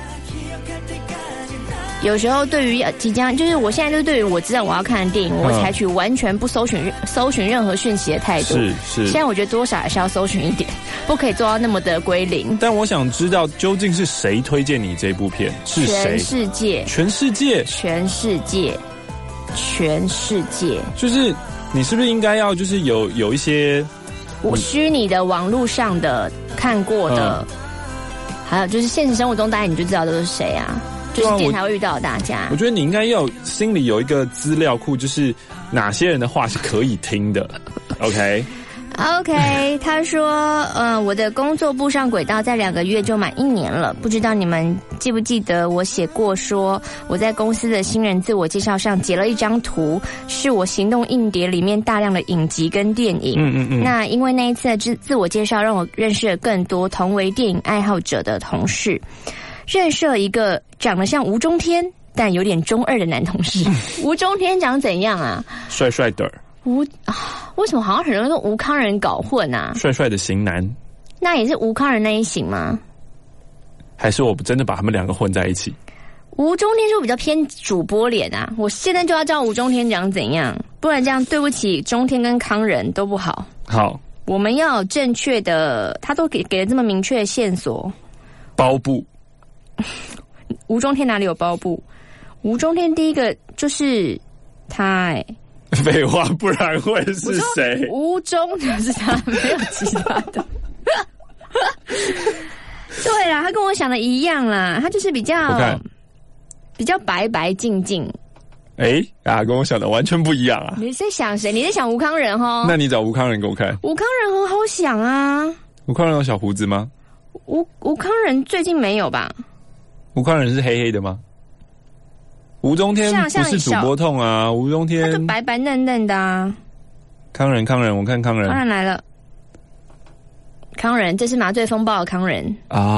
有时候对于即将，就是我现在就是对于我知道我要看的电影，我会采取完全不搜寻任何讯息的态度。 是。 现在我觉得多少还是要搜寻一点，不可以做到那么的归零。 但我想知道究竟是谁推荐你这部片？是谁？全世界，就是你是不是应该要就是有一些我虚拟的网络上的看过的，还有就是现实生活中大家你就知道都是谁啊？就是电台会遇到大家。 我觉得你应该要心里有一个资料库，就是哪些人的话是可以听的。 OK， 他说，我的工作步上轨道，在2个月就满1年了。不知道你们记不记得我写过说，我在公司的新人自我介绍上截了一张图，是我行动硬碟里面大量的影集跟电影。那因为那一次的自我介绍，让我认识了更多同为电影爱好者的同事，认识了一个长得像吴中天但有点中二的男同事。吴中天长怎样啊？ 帅帅的。 为什么好像很容易跟吴康仁搞混啊？ 帅帅的型男， 那也是吴康仁那一型吗？ 还是我真的把他们两个混在一起？ 吴中天是比较偏主播脸啊，我现在就要知道吴中天长怎样，不然这样对不起中天跟康仁都不好。 好， 我们要有正确的，他都给了这么明确的线索。 包布， 吴中天哪里有包布？吴中天第一个就是他废话，不然会是谁？ 吴中就是他，没有其他的。对啦，他跟我想的一样啦，他就是比较白白净净。 跟我想的完全不一样啊！ 你在想谁？你在想吴康仁齁？ 那你找吴康仁给我看。 吴康仁很好想啊。 吴康仁有小胡子吗？ 吴康仁最近没有吧？ 吴康仁是黑黑的吗？吴中天不是主播痛啊，吴中天他就白白嫩嫩的啊。 康仁，我看康仁来了。康仁，这是麻醉风暴的康仁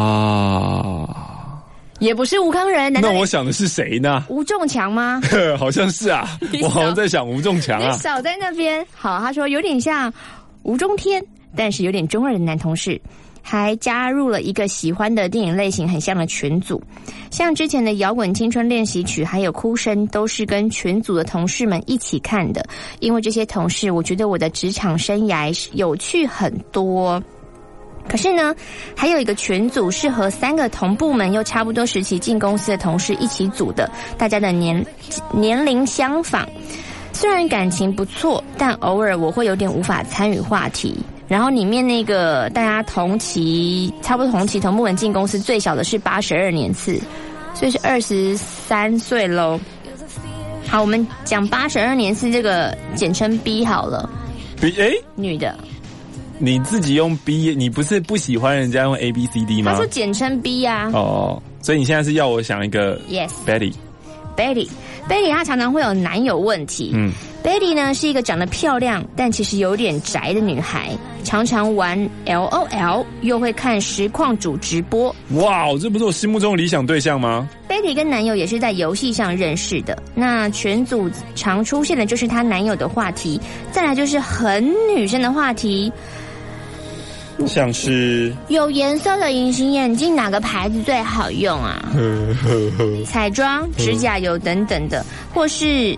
啊， 也不是吴康仁。 那我想的是谁呢？ 吴仲强吗？ 好像是啊，我好像在想吴仲强啊。 你少在那边。好，他说有点像吴中天，但是有点中二的男同事。还加入了一个喜欢的电影类型很像的群组，像之前的摇滚青春练习曲还有哭声都是跟群组的同事们一起看的，因为这些同事我觉得我的职场生涯有趣很多。可是呢，还有一个群组是和3个同部门又差不多时期进公司的同事一起组的，大家的年龄相仿，虽然感情不错，但偶尔我会有点无法参与话题。然后里面那个大家差不多同期同部门进公司最小的是82年次，所以是23岁咯。好，我们讲82年次这个简称 B 好了。 B 女的。 你自己用 B， 你不是不喜欢人家用 ABCD 吗？ 他说简称 B 啊。 所以你现在是要我想一个 Yes Betty 她常常会有男友问题。Betty 呢是一个长得漂亮但其实有点宅的女孩，常常玩 LOL， 又会看实况主直播。 哇，这不是我心目中的理想对象吗？ Betty 跟男友也是在游戏上认识的，那群组常出现的就是她男友的话题，再来就是很女生的话题， 像是有颜色的隐形眼镜哪个牌子最好用啊？彩妆、指甲油等等的，或是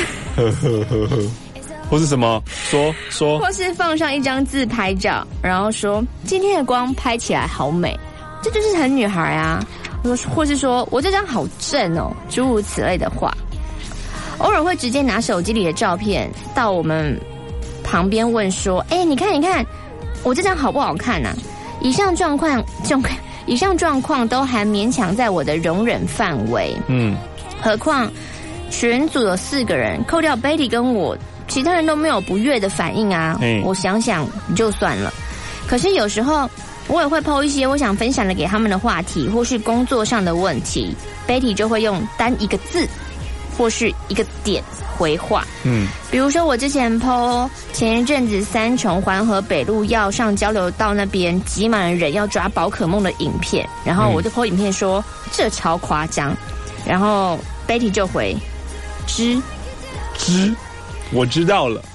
什么说， 或是放上一张自拍照，然后说今天的光拍起来好美，这就是很女孩啊。或是说我这张好正哦，诸如此类的话。偶尔会直接拿手机里的照片到我们旁边问说，你看我这张好不好看啊？以上状况都还勉强在我的容忍范围。何况群组有4个人，扣掉 Betty 跟我，其他人都没有不悦的反应啊。我想想就算了。 可是有时候我也会 po 一些我想分享的给他们的话题，或是工作上的问题， Betty 就会用单一个字或是一个点回话。比如说我之前 po 前一阵子三重环河北路要上交流道那边挤满了人要抓宝可梦的影片，然后我就 po 影片说这超夸张，然后 Betty 就回知我知道了。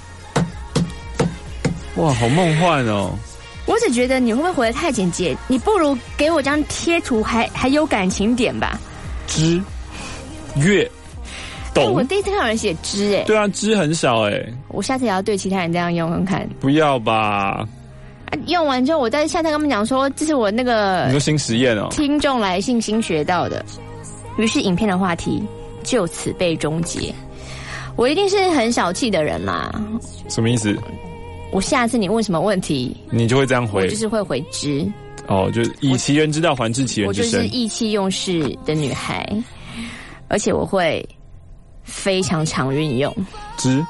哇，好梦幻哦！ 我只觉得你会不会回得太简洁？你不如给我张贴图还有感情点吧。 知越懂， 我第一次看有人写知哎。 对啊，知很少哎。 我下次也要对其他人这样用看看。 不要吧。 用完之后，我再下次跟他们讲说，这是我那个你说新实验哦， 听众来信新学到的。于是影片的话题就此被终结。我一定是很小气的人啦。 什么意思？ 我下次你问什么问题， 你就会这样回， 我就是会回知。 哦，就是以其人之道还治其人之身。 我就是意气用事的女孩，而且我会非常常运用知。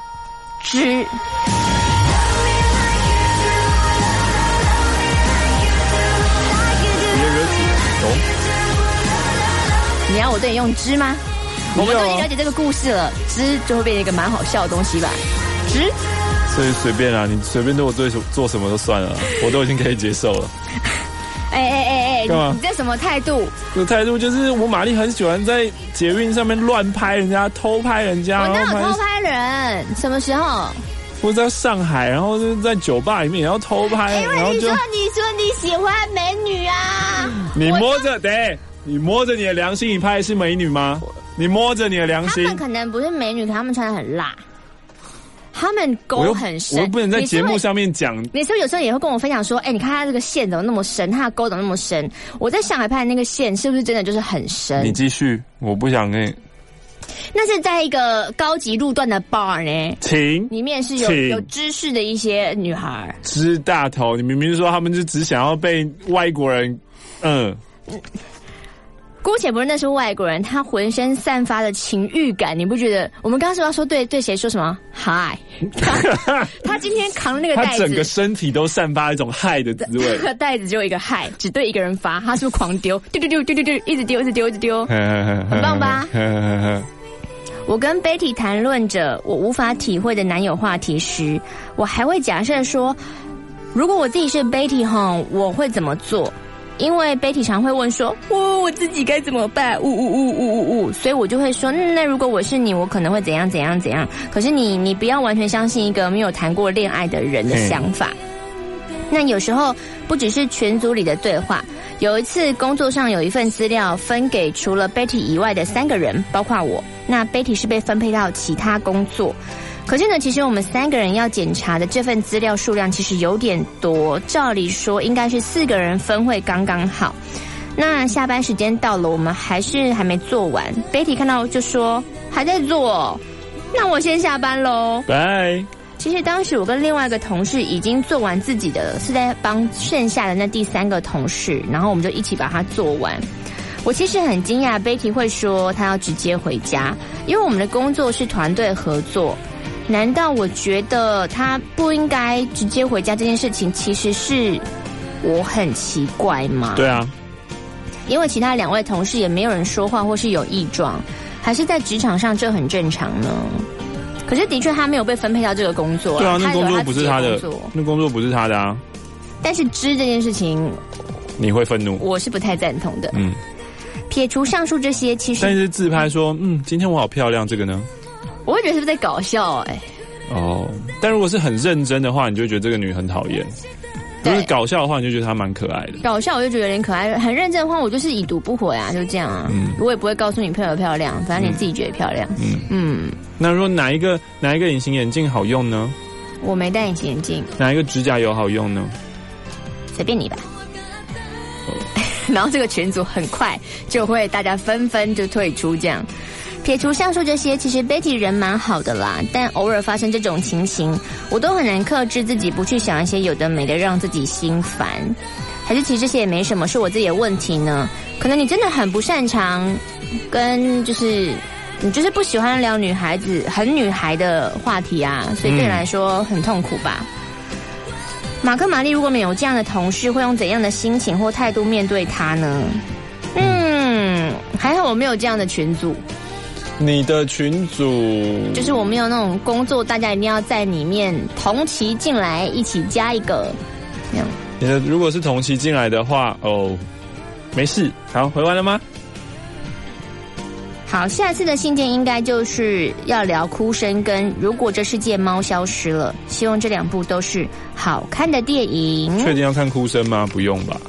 你要我对你用知吗？我们都已经了解这个故事了，知就会变成一个蛮好笑的东西吧。知， 所以随便啦，你随便对我做什么都算了，我都已经可以接受了。 干嘛？你这什么态度？ 这态度就是我玛丽很喜欢在捷运上面乱拍人家，偷拍人家。 我哪有偷拍人？什么时候？ 我在上海，然后就在酒吧里面也要偷拍，然后你说你喜欢美女啊？ 你摸着你摸着你的良心，你拍的是美女吗？你摸着你的良心。 他们可能不是美女，可他们穿得很辣，他们沟很深。 我又不能在节目上面讲。 你是不是有时候也会跟我分享说，你看他这个线怎么那么深，他的沟怎么那么深？我在上海拍的那个线是不是真的就是很深？ 你继续，我不想跟你。 那是在一个高级路段的 bar 呢，里面是有知识的一些女孩。 知大头，你明明说他们就只想要被外国人， 姑且不论那是外国人，他浑身散发的情欲感，你不觉得？我们刚刚说要说对谁说什么嗨？他今天扛了那个袋子， 他整个身体都散发一种嗨的滋味。 那个袋子就有一个嗨，只对一个人发，他是不是狂丢？丢，一直丢，很棒吧？我跟 Betty 谈论着我无法体会的男友话题时，我还会假设说，如果我自己是 Betty 我会怎么做？因为 Betty 常会问说，我自己该怎么办？所以我就会说，那如果我是你，我可能会怎样。可是你不要完全相信一个没有谈过恋爱的人的想法。那有时候不只是群组里的对话，有一次工作上有一份资料分给除了 Betty 以外的3个人，包括我。那 Betty 是被分配到其他工作。可是呢，其实我们3个人要检查的这份资料数量其实有点多，照理说应该是4个人分会刚刚好。那下班时间到了，我们还没做完。Betty 看到就说还在做，那我先下班咯。 拜。 其实当时我跟另外一个同事已经做完自己的，是在帮剩下的那第3个同事，然后我们就一起把它做完。我其实很惊讶 Betty 会说她要直接回家，因为我们的工作是团队合作。难道我觉得他不应该直接回家这件事情，其实是我很奇怪吗？ 对啊， 因为其他2位同事也没有人说话或是有异状，还是在职场上这很正常呢？可是的确他没有被分配到这个工作， 对啊，那工作不是他的，那工作不是他的啊。 但是知这件事情， 你会愤怒？ 我是不太赞同的。撇除上述这些，其实但是自拍说，今天我好漂亮，这个呢？ 我会觉得是不是在搞笑但如果是很认真的话，你就会觉得这个女很讨厌；如果是搞笑的话，你就觉得她蛮可爱的。 搞笑我就觉得有点可爱，很认真的话，我就是已读不回啊，就这样啊。我也不会告诉你漂不漂亮，反正你自己觉得漂亮。 那如果哪一个隐形眼镜好用呢？ 我没戴隐形眼镜。 哪一个指甲油好用呢？ 随便你吧。然后这个群组很快就会大家纷纷就退出这样。撇除上述这些，其实 Betty 人蛮好的啦，但偶尔发生这种情形，我都很难克制自己不去想一些有的没的让自己心烦。还是其实这些也没什么，是我自己的问题呢？可能你真的很不擅长跟你就是不喜欢聊女孩子很女孩的话题啊，所以对你来说很痛苦吧。 马克玛丽，如果没有这样的同事，会用怎样的心情或态度面对他呢？还好我没有这样的群组。 你的群组就是我没有那种工作，大家一定要在里面同期进来，一起加一个这样。 你的如果是同期进来的话，没事。好，回完了吗？ 好，下次的信件应该就是要聊哭声跟如果这世界猫消失了，希望这2部都是好看的电影。 确定要看哭声吗？不用吧。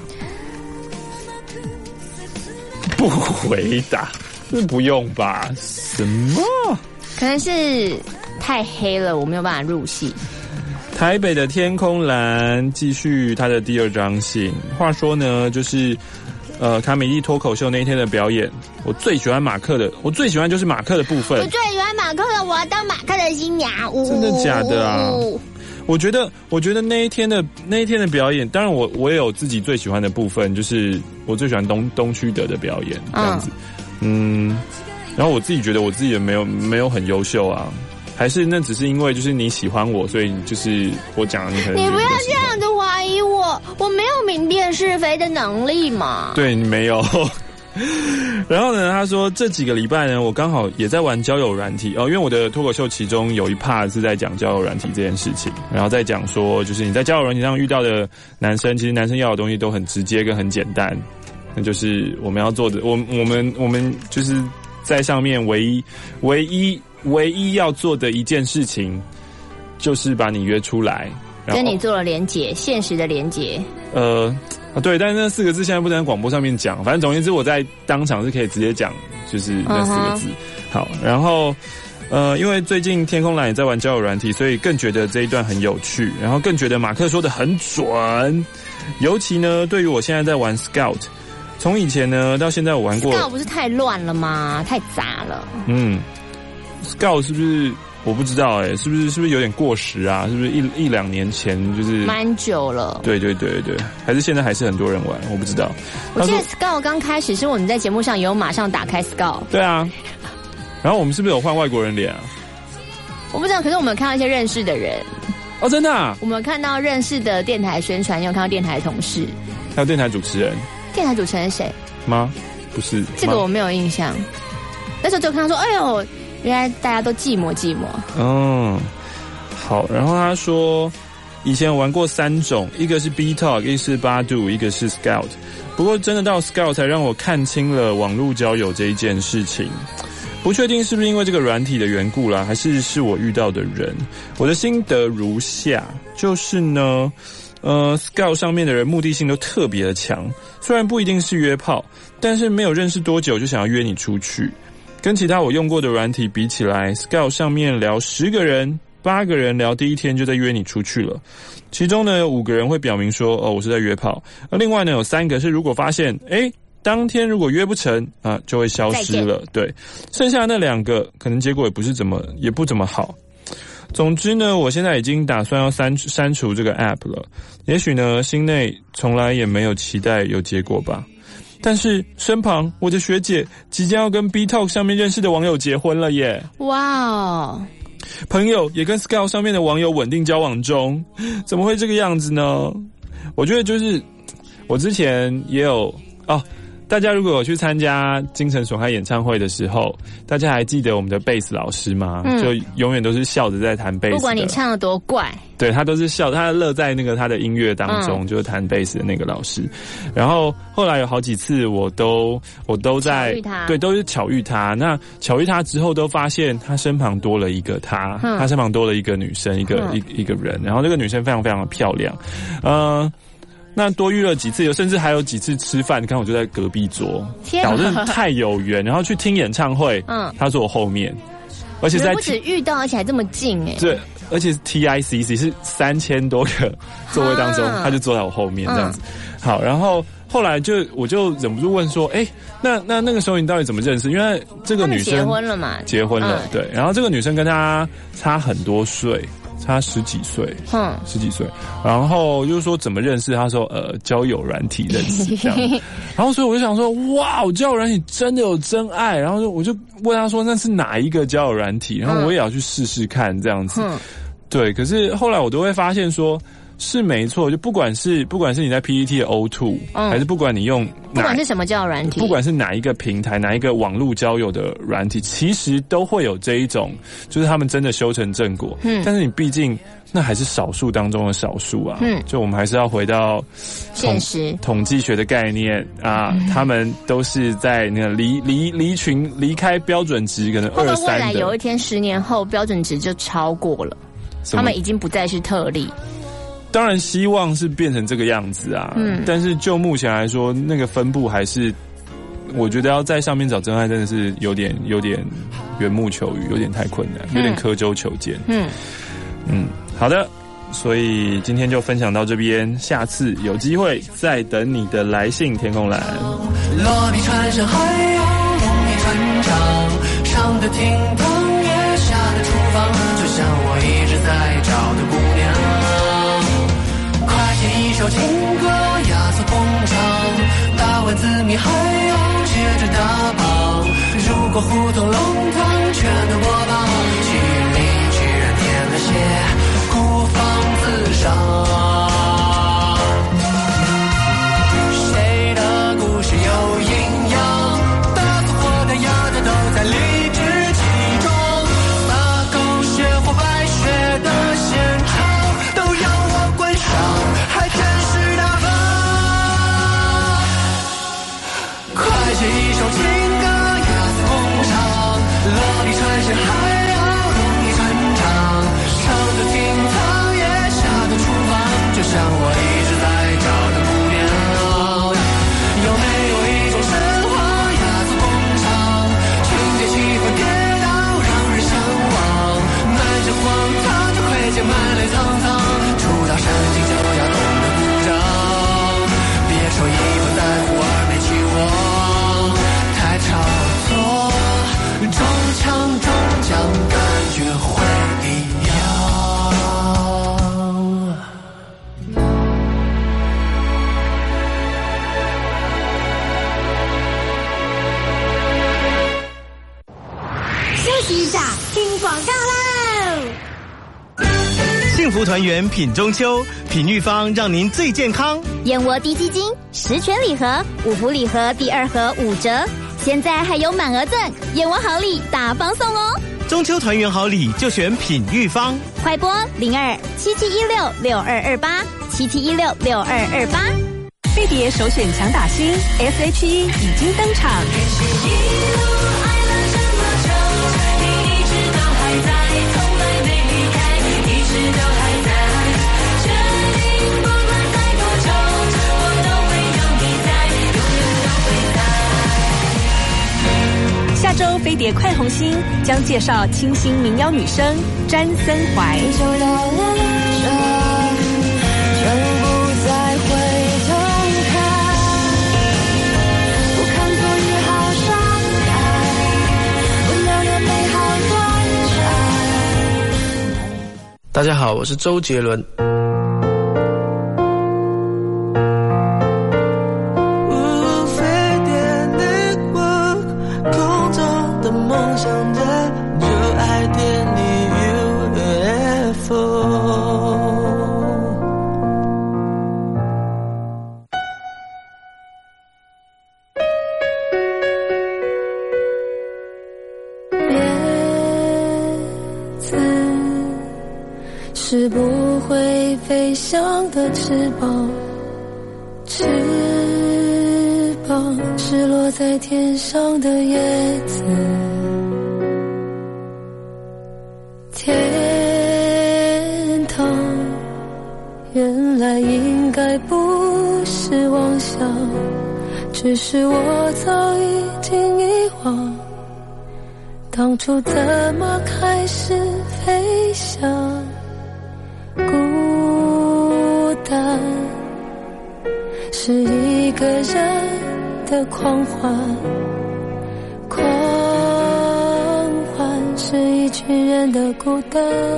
不回答，不用吧？什么？ 可能是太黑了，我没有办法入戏。 台北的天空蓝继续他的第2章信。话说呢，就是卡米蒂脱口秀那一天的表演，我最喜欢马克的，我最喜欢就是马克的部分。 我最喜欢马克的，我要当马克的新娘。 真的假的啊？我觉得那一天的表演，当然我也有自己最喜欢的部分，就是我最喜欢东区德的表演这样子。然后我自己觉得我自己也没有很优秀啊。还是那只是因为就是你喜欢我，所以就是我讲你可能。 你不要这样子怀疑我，我没有明辨是非的能力嘛。 对，你没有。然后呢，他说这几个礼拜呢，我刚好也在玩交友软体因为我的脱口秀其中有一 part 是在讲交友软体这件事情，然后再讲说就是你在交友软体上遇到的男生，其实男生要的东西都很直接跟很简单，那就是我们要做的，我们就是在上面唯一要做的一件事情，就是把你约出来， 跟你做了连结，现实的连结。 对，但是那4个字现在不能在广播上面讲，反正总而言之，我在当场是可以直接讲，就是那4个字。好，然后因为最近天空蓝也在玩交友软体，所以更觉得这一段很有趣，然后更觉得马克说的很准，尤其呢，对于我现在在玩 Scout。从以前呢到现在，我玩过 Scout 不是太乱了吗？太杂了。 Scout 是不是我不知道是不是有点过时啊？是不是一2年前就是蛮久了？对， 还是现在还是很多人玩？我不知道。 我记得 Scout 刚开始是我们在节目上有马上打开 Scout。 对啊，然后我们是不是有换外国人脸啊？ 我不知道，可是我们有看到一些认识的人。 哦，真的啊？ 我们有看到认识的电台宣传，也有看到电台同事， 还有电台主持人。 电台主持人谁？ 吗？不是， 这个我没有印象。那时候就看到说，哎呦。原来大家都寂寞。 好，然后他说以前玩过3种，一个是 B-Talk， 一个是Badu，一个是 Scout。不过真的到 Scout 才让我看清了网络交友这一件事情。不确定是不是因为这个软体的缘故啦，还是我遇到的人。我的心得如下，就是呢Scout 上面的人目的性都特别的强，虽然不一定是约炮，但是没有认识多久就想要约你出去。跟其他我用过的软体比起来 ，Scout 上面聊10个人，8个人聊第一天就在约你出去了。其中呢有5个人会表明说，我是在约炮。而另外呢有3个是如果发现，当天如果约不成啊，就会消失了。对，剩下的那2个可能结果也不怎么好。总之呢，我现在已经打算要删除这个 app 了。也许呢，心内从来也没有期待有结果吧。但是身旁我的学姐即将要跟 B-Talk 上面认识的网友结婚了耶！ 哇哦！ 朋友也跟 Scout 上面的网友稳定交往中，怎么会这个样子呢？我觉得就是我之前也有大家如果有去参加精神损害演唱会的时候，大家还记得我们的贝斯老师吗？就永远都是笑着在弹贝斯的， 不管你唱得多怪， 对，他都是笑，他乐在那个他的音乐当中，就是弹贝斯的那个老师。然后后来有好几次我都在对，都是巧遇他。那巧遇他之后，都发现他身旁多了一个他身旁多了一个女生，一个人。然后这个女生非常非常的漂亮，那多遇了几次，甚至还有几次吃饭，你看我就在隔壁桌，搞得太有缘。然后去听演唱会，他坐我后面，而且不止遇到，而且还这么近对，而且是 TICC 是3000多个座位当中，他就坐在我后面这样子。好，然后后来我就忍不住问说，那个时候你到底怎么认识？因为这个女生结婚了嘛， 结婚了，对。然后这个女生跟他差很多岁。差10几岁，10几岁，然后就是说怎么认识？他说交友软体认识这样，然后所以我就想说，哇，交友软体真的有真爱，然后我就问他说那是哪一个交友软体？然后我也要去试试看这样子，对。可是后来我都会发现说， 是没错，就不管是你在 PTT 的 O2，还是不管你用不管是什么交友软体， 不管是哪一个平台、哪一个网络交友的软体，其实都会有这一种，就是他们真的修成正果。但是你毕竟那还是少数当中的少数啊。就我们还是要回到现实统计学的概念啊，他们都是在那个离开标准值，可能2、3的。 未来有一天10年后标准值就超过了，他们已经不再是特例。 当然希望是变成这个样子啊，但是就目前来说，那个分布还是，我觉得要在上面找真爱真的是有点缘木求鱼，有点太困难，有点刻舟求剑。好的，所以今天就分享到这边，下次有机会再等你的来信，天空蓝。 落笔穿山还要容易穿肠，上的厅堂也下的厨房，就像我一直在找的姑娘。快写一首情歌压缩工厂，打完字谜还要接着打榜。如果胡同弄堂全都播报，记忆里居然添了些孤芳自赏。谁的故事有营养，打死活的哑的都在理直气壮，撒狗血或白雪的现场都要我观赏，还真是大方。快写一首情歌压死工厂，落笔穿山还要容易穿肠，上的厅堂也下的厨房，就像我一直在找的姑娘。有没有一种神话压缩工厂，情节气氛跌倒让人向往，满身荒唐的盔甲满脸苍苍，触到神经就要懂得鼓掌。别说一不在乎二没期望，太炒作，中枪中奖感觉会一样。 休息一下，听广告喽。 幸福团圆品中秋，品玉芳让您最健康。 燕窝低基金10全礼盒，5福礼盒第2盒5折，现在还有满额赠，燕窝好礼大方送哦。 中秋团圆好礼就选品玉芳， 快拨02-7716-6228，7716-6228。 飞碟首选强打星 SHE 已经登场。下周飞碟快红星将介绍清新民谣女声詹森怀。 走到了这，就不再回头看，不看作一好伤害，不留恋美好短暂。 大家好，我是周杰伦。 梦想的就爱点你 UFO。 叶子是不会飞翔的翅膀，翅膀是落在天上的叶子。天堂原来应该不是妄想，只是我早已经遗忘，当初怎么开始飞翔。孤单是一个人的狂欢，狂欢是一群人的孤单。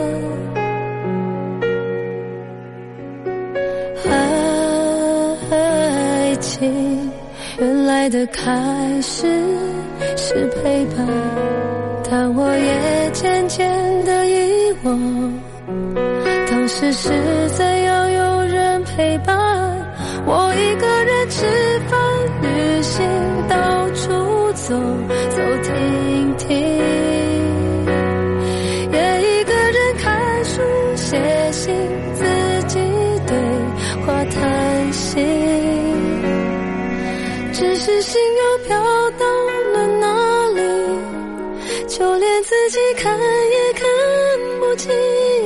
爱情原来的开始是陪伴，但我也渐渐的遗忘当时是怎样拥陪伴。我一个人吃饭、旅行，到处走走停停，也一个人看书、写信，自己对话谈心。只是心又飘到了哪里，就连自己看也看不清。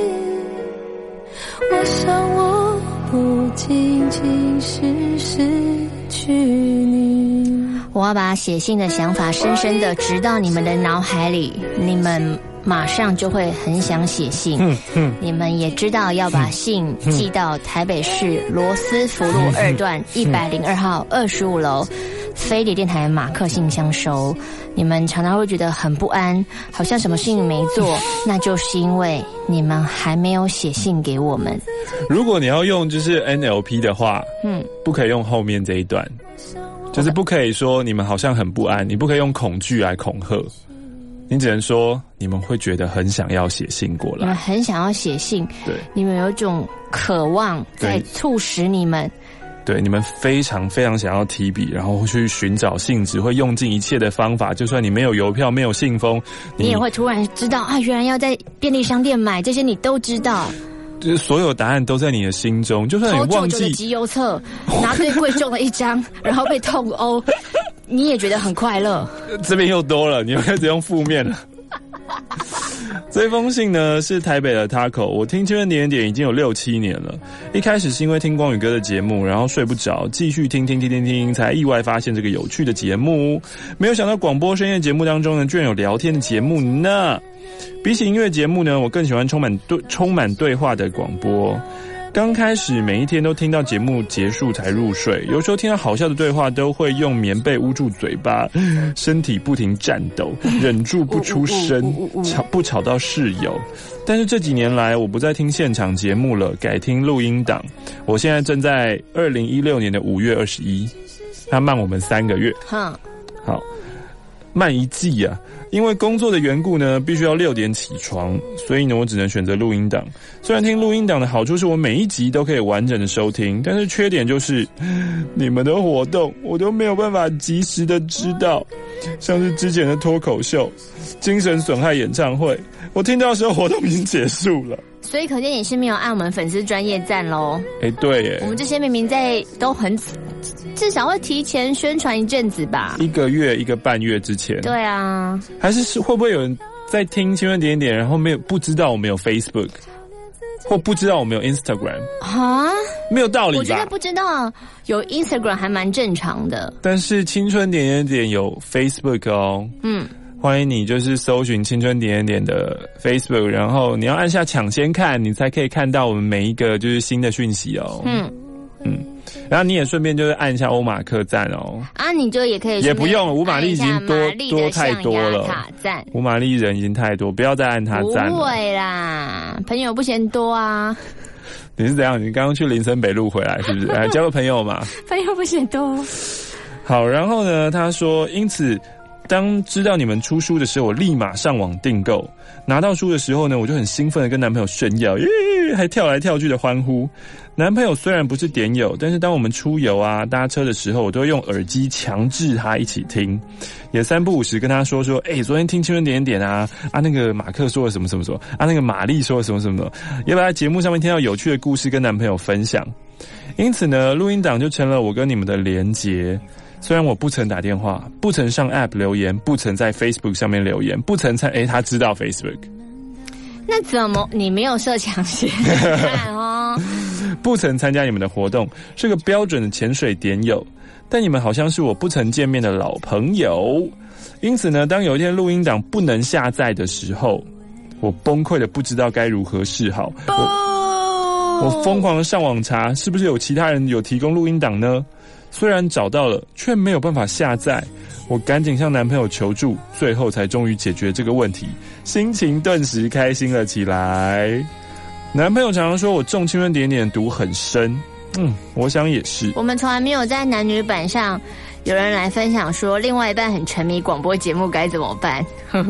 我想我不仅仅是失去你。 我要把写信的想法深深的植到你们的脑海里，你们马上就会很想写信。你们也知道要把信寄到台北市罗斯福路2段102号25楼飞碟电台马克信箱收。你们常常会觉得很不安，好像什么事情没做，那就是因为你们还没有写信给我们。 如果你要用就是 NLP 的话，不可以用后面这一段，就是不可以说你们好像很不安，你不可以用恐惧来恐吓，你只能说你们会觉得很想要写信过来， 你们很想要写信， 对， 你们有一种渴望在促使你们。 对，你们非常非常想要提笔，然后去寻找信纸，会用尽一切的方法，就算你没有邮票没有信封， 你也会突然知道啊，原来要在便利商店买，这些你都知道， 就是所有答案都在你的心中，就算你忘记抽99的集邮册拿最贵重的一张然后被痛殴你也觉得很快乐。 这边又多了，你又开始用负面了这封信呢是台北的 Taco， 我听青春点点已经有6、7年了。一开始是因为听光宇哥的节目，然后睡不着，继续听，才意外发现这个有趣的节目。没有想到广播深夜节目当中呢，居然有聊天的节目呢。比起音乐节目呢，我更喜欢充满对话的广播。刚开始每一天都听到节目结束才入睡，有时候听到好笑的对话都会用棉被捂住嘴巴，身体不停颤抖，忍住不出声，不吵到室友。但是这几年来我不再听现场节目了，改听录音档。我现在正在2016年的5月21，他慢我们3个月，好，慢一季啊。因为工作的缘故呢，必须要6点起床，所以呢，我只能选择录音档。虽然听录音档的好处是我每一集都可以完整的收听，但是缺点就是你们的活动我都没有办法及时的知道，像是之前的脱口秀、精神损害演唱会，我听到的时候活动已经结束了。 所以可见你是没有按我们粉丝专页赞咯。 对耶， 我们这些明明在都很至少会提前宣传一阵子吧，1 个月1个半月之前。 对啊， 还是会不会有人在听青春点点，然后不知道我们有 Facebook， 或不知道我们有 Instagram 啊？ 没有道理吧？ 我觉得不知道有 Instagram 还蛮正常的， 但是青春点点点有 Facebook 哦。欢迎你就是搜寻青春点点点的 Facebook， 然后你要按下抢先看，你才可以看到我们每一个就是新的讯息哦。然后你也顺便就是按一下欧马克赞哦。啊， 你就也可以也不用，吴玛丽已经多太多了。吴玛丽人已经太多，不要再按他赞了。 不会啦，朋友不嫌多啊。 你是怎样？你刚刚去林森北路回来是不是？来交个朋友嘛。 朋友不嫌多。 好，然后呢，他说，因此当知道你们出书的时候，我立马上网订购。拿到书的时候呢，我就很兴奋的跟男朋友炫耀，还跳来跳去的欢呼。男朋友虽然不是点友，但是当我们出游啊、搭车的时候，我都会用耳机强制他一起听，也3不5时跟他说，昨天听青春点点啊，那个马克说了什么什么什么，那个玛丽说了什么什么，也把在节目上面听到有趣的故事跟男朋友分享。因此呢，录音档就成了我跟你们的连结。虽然我不曾打电话，不曾上 App 留言，不曾在 Facebook 上面留言，不曾他知道 Facebook。 那怎么你没有设强势看哦？ 不曾参加你们的活动，是个标准的潜水点友，但你们好像是我不曾见面的老朋友。因此呢，当有一天录音档不能下载的时候，我崩溃的不知道该如何是好。我疯狂的上网查，是不是有其他人有提供录音档呢？虽然找到了，却没有办法下载。我赶紧向男朋友求助，最后才终于解决这个问题，心情顿时开心了起来。男朋友常常说我中青春点点读很深，我想也是。 我们从来没有在男女版上有人来分享说另外一半很沉迷广播节目该怎么办。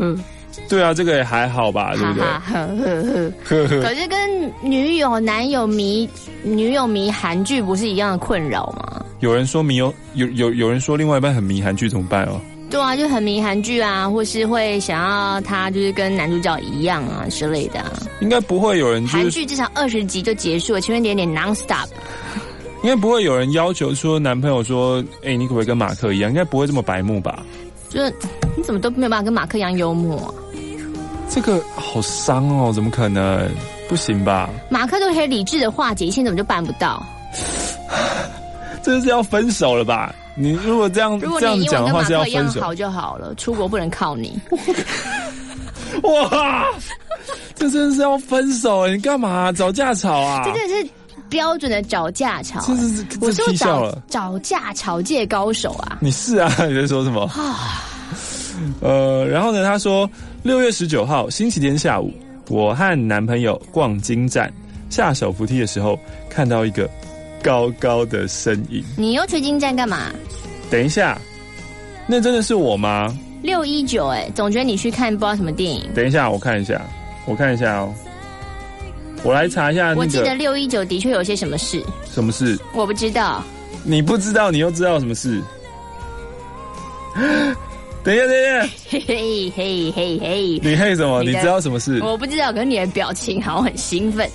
对啊，这个也还好吧，对不对？可是跟女友迷韩剧不是一样的困扰吗？ 有人说有人说另外一半很迷韩剧怎么办哦？ 对啊，就很迷韩剧啊，或是会想要他就是跟男主角一样啊之类的啊。 应该不会有人韩剧至少20集就结束了，前面点 non stop。 应该不会有人要求说男朋友说，你可不可以跟马克一样？应该不会这么白目吧？ 就是你怎么都没有办法跟马克一样幽默啊？ 这个好伤哦，怎么可能？不行吧？ 马克都可以理智的化解，现在怎么就办不到？ 这是要分手了吧？你如果这样讲的话是要分手。如果你英文跟马克一样好就好了，出国不能靠你。 哇，这真的是要分手你干嘛找架吵啊？ 这真的是标准的找架吵。 我是找架吵界高手啊！ 你是啊？你在说什么？然后呢？他说6月19号星期天下午，我和男朋友逛京站，下手扶梯的时候看到一个高高的身影。 你又去京站干嘛？ 等一下，那真的是我吗 ？619总觉得你去看不知道什么电影。 等一下，我看一下哦。我来查一下我记得619的确有些什么事。 什么事？ 我不知道。 你不知道，你又知道什么事？等一下， 嘿， 你嘿什么？你知道什么事？ 我不知道，可是你的表情好像很兴奋。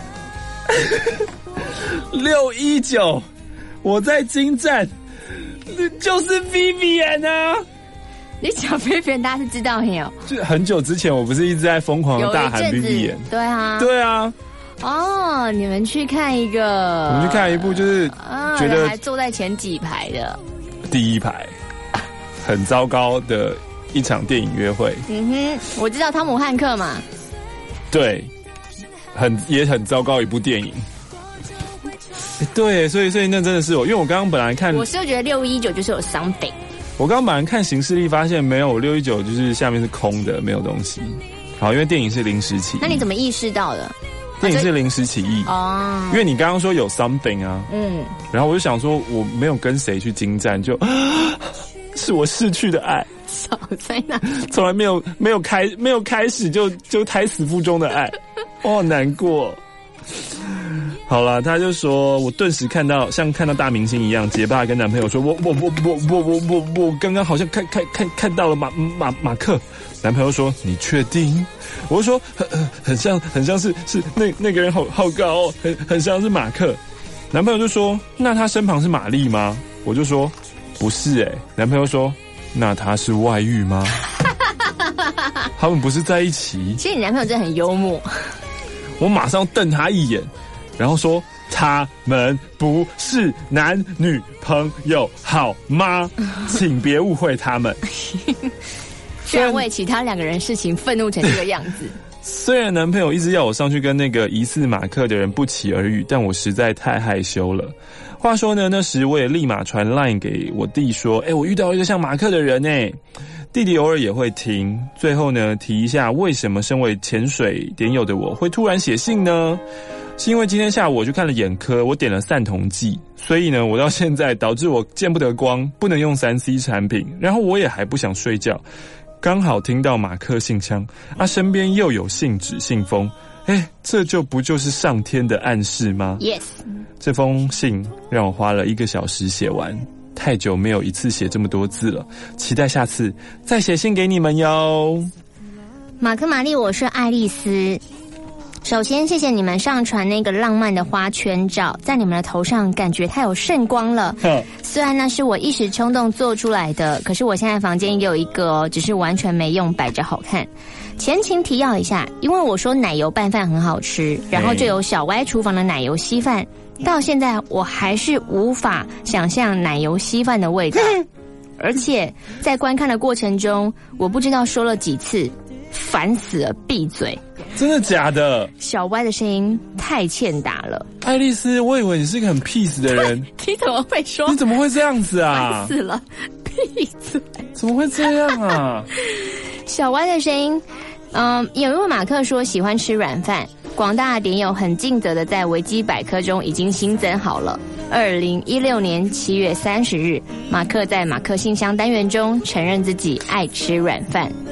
619，我在京站，就是 Vivian 啊！ 你讲 Vivian， 大家是知道没有？ 就很久之前，我不是一直在疯狂的大喊 Vivian？ 对啊， 对啊。 哦，你们去看一个， 我们去看一部，就是觉得还坐在前几排的， 第一排。很糟糕的一场电影约会。 我知道汤姆汉克嘛。 对，也很糟糕一部电影。对，所以那真的是我，因为我刚刚本来看， 我是觉得619就是有 something。 我刚刚本来看行事历发现没有619，就是下面是空的，没有东西。好，因为电影是临时起意。 那你怎么意识到的？ 电影是临时起意哦，因为你刚刚说有 something 啊，然后我就想说我没有跟谁去京站是我逝去的爱， 少在那， 从来没有开始就胎死腹中的爱，我好难过。好了，他就说我顿时看到像看到大明星一样，结巴跟男朋友说，我刚刚好像看到了马克。男朋友说你确定？我就说很像是那个人好高哦，很像是马克。男朋友就说那他身旁是玛丽吗？我就说不是男朋友说那他是外遇吗？他们不是在一起？ 其实你男朋友真的很幽默。 我马上瞪他一眼，然后说他们不是男女朋友好吗？请别误会他们。 居然为其他2个人事情愤怒成这个样子。 虽然男朋友一直要我上去跟那个疑似马克的人不期而遇，但我实在太害羞了。话说呢，那时我也立马传 LINE 给我弟说，我遇到一个像马克的人弟弟偶尔也会听。最后呢，提一下为什么身为潜水点友的我会突然写信呢？是因为今天下午我去看了眼科，我点了散瞳剂，所以呢，我到现在导致我见不得光，不能用3C 产品，然后我也还不想睡觉。刚好听到马克信箱身边又有信纸信封，这不就是上天的暗示吗？ Yes。 这封信让我花了1个小时写完，太久没有一次写这么多字了，期待下次再写信给你们哟。 马克玛丽，我是爱丽丝。首先谢谢你们上传那个浪漫的花圈照，在你们的头上感觉太有圣光了。虽然那是我一时冲动做出来的，可是我现在房间也有一个只是完全没用，摆着好看。前情提要一下，因为我说奶油拌饭很好吃，然后就有小歪厨房的奶油稀饭，到现在我还是无法想象奶油稀饭的味道。而且在观看的过程中，我不知道说了几次烦死了，闭嘴。 真的假的？ 小歪的声音太欠打了。 爱丽丝，我以为你是一个很 peace 的人。 你怎么会说？ 你怎么会这样子啊？ 烦死了，闭嘴！ 怎么会这样啊？ 小歪的声音，有一位马克说喜欢吃软饭，广大的点友很尽责的在维基百科中已经新增好了。2016年7月30日，马克在马克信箱单元中承认自己爱吃软饭。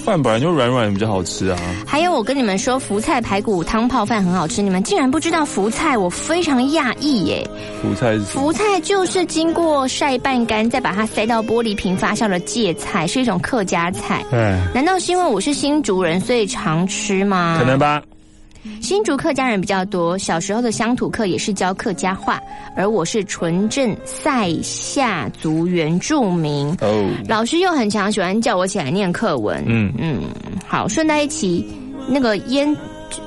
饭本来就软软比较好吃啊。 还有我跟你们说，福菜排骨汤泡饭很好吃，你们竟然不知道福菜，我非常讶异耶。 福菜是什么？ 福菜就是经过晒半干，再把它塞到玻璃瓶发酵的芥菜，是一种客家菜。难道是因为我是新竹人，所以常吃吗？ 可能吧。 新竹客家人比较多，小时候的乡土课也是教客家话，而我是纯正塞夏族原住民。老师又很常喜欢叫我起来念课文。好，顺带一提，那个腌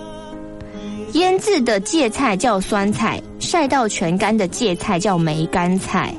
制的芥菜叫酸菜，晒到全干的芥菜叫梅干菜。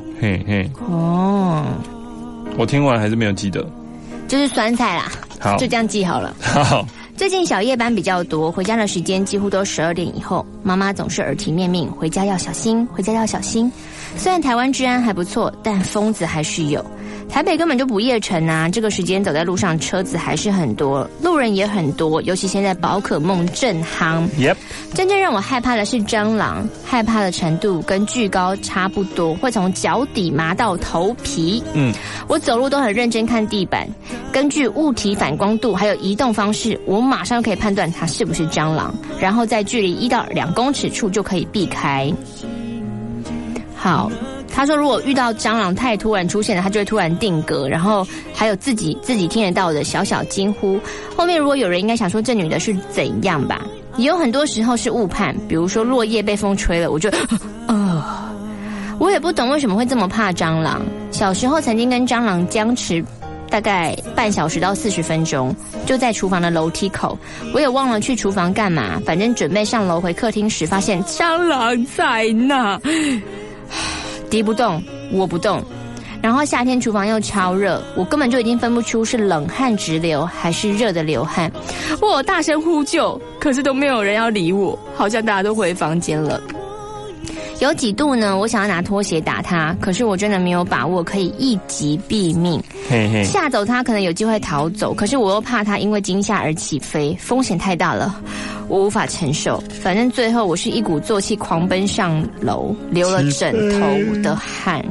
我听完还是没有记得， 就是酸菜啦。好，就这样记好了。 好。 最近小夜班比较多，回家的时间几乎都12点以后，妈妈总是耳提面命，回家要小心，回家要小心。虽然台湾治安还不错，但疯子还是有。台北根本就不夜城啊，这个时间走在路上车子还是很多，路人也很多，尤其现在宝可梦正夯。真正让我害怕的是蟑螂，害怕的程度跟巨高差不多，会从脚底麻到头皮。我走路都很认真看地板，根据物体反光度还有移动方式，我马上可以判断它是不是蟑螂，然后在距离1到2公尺处就可以避开。好，他说如果遇到蟑螂太突然出现了，他就会突然定格，然后还有自己听得到的小小惊呼。后面如果有人应该想说这女的是怎样吧，也有很多时候是误判，比如说落叶被风吹了，我就我也不懂为什么会这么怕蟑螂。小时候曾经跟蟑螂僵持大概半小时到40分钟，就在厨房的楼梯口，我也忘了去厨房干嘛，反正准备上楼回客厅时，发现蟑螂在那。敌不动，我不动。然后夏天厨房又超热，我根本就已经分不出是冷汗直流还是热的流汗。我大声呼救，可是都没有人要理我，好像大家都回房间了。有几度呢，我想要拿拖鞋打他，可是我真的没有把握可以一击毙命。吓走他可能有机会逃走，可是我又怕他因为惊吓而起飞，风险太大了，我无法承受。反正最后我是一鼓作气狂奔上楼，流了枕头的汗。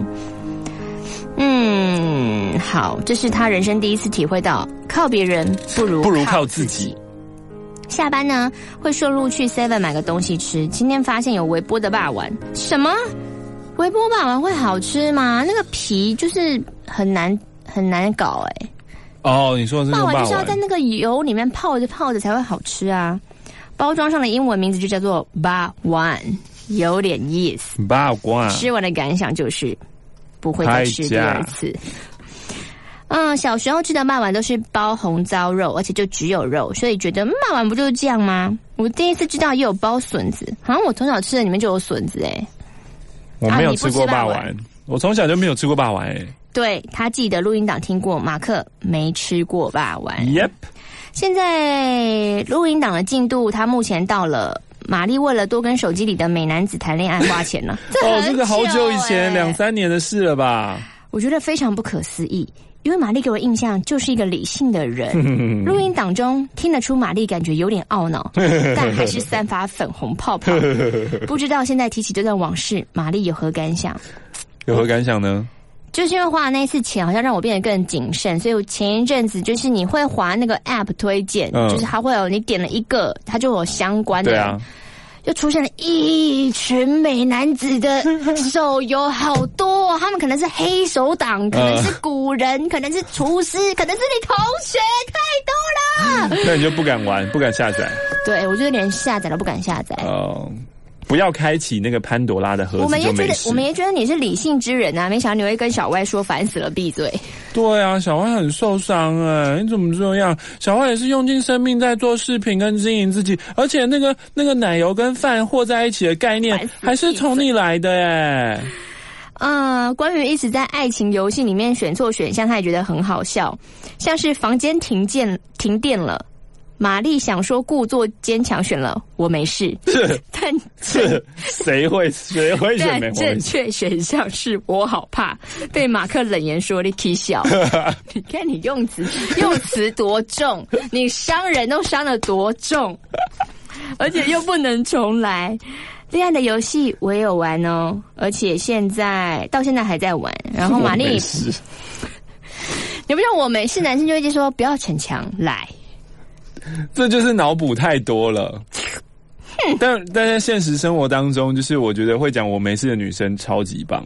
好，这是他人生第一次体会到靠别人不如靠自己。下班呢，会顺路去 Seven 买个东西吃。今天发现有微波的霸丸，什么？微波霸丸会好吃吗？那个皮就是很难搞你说的是霸丸就是要在那个油里面泡着才会好吃啊。包装上的英文名字就叫做霸丸，有点意思。 霸丸吃完的感想就是不会再吃第二次。小时候吃的霸丸都是包红糟肉，而且就只有肉，所以觉得霸丸不就是这样吗？我第一次知道也有包笋子，好像我从小吃的里面就有笋子我没有吃过霸丸，我从小就没有吃过霸丸对，他记得录音档听过，马克没吃过霸丸。现在录音档的进度，他目前到了玛丽为了多跟手机里的美男子谈恋爱花钱了。 这个好久以前2-3年的事了吧？ 我觉得非常不可思议，因为玛丽给我印象就是一个理性的人。录音档中听得出玛丽感觉有点懊恼，但还是散发粉红泡泡。不知道现在提起这段往事，玛丽有何感想？ 有何感想呢？ 就是因为花的那一次钱好像让我变得更谨慎，所以我前一阵子就是你会滑那个 app 推荐，就是它会有你点了一个，它就有相关的。就出现了一群美男子的手游，好多他们可能是黑手党，可能是古人，可能是厨师，可能是你同学，太多了。 那你就不敢玩，不敢下载。 对，我就连下载都不敢下载。 不要开启那个潘多拉的盒子就没事。 我们也觉得你是理性之人啊，没想到你会跟小歪说烦死了，闭嘴。 对啊，小歪很受伤你怎么这样？小歪也是用尽生命在做视频跟经营自己，而且那个奶油跟饭和在一起的概念还是从你来的关于一直在爱情游戏里面选错选项，他也觉得很好笑，像是房间停电了。玛丽想说故作坚强选了我没事，但谁会选没事？ 正确选项是我好怕，被马克冷言说你踢笑。你看你用词多重，你伤人都伤得多重，而且又不能重来。恋爱的游戏我也有玩而且到现在还在玩。然后玛丽你不像我们是男生就会说不要逞强来， 这就是脑补太多了。但在现实生活当中，就是我觉得会讲我没事的女生超级棒。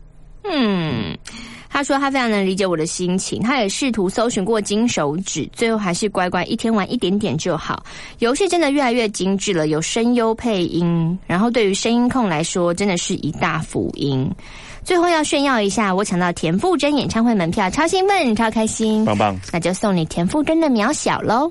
他说他非常能理解我的心情，他也试图搜寻过金手指，最后还是乖乖一天玩一点点就好。游戏真的越来越精致了，有声优配音，然后对于声音控来说真的是一大福音。最后要炫耀一下，我抢到田馥甄演唱会门票，超兴奋超开心， 棒棒， 那就送你田馥甄的渺小咯。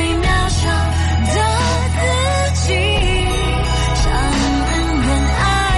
爱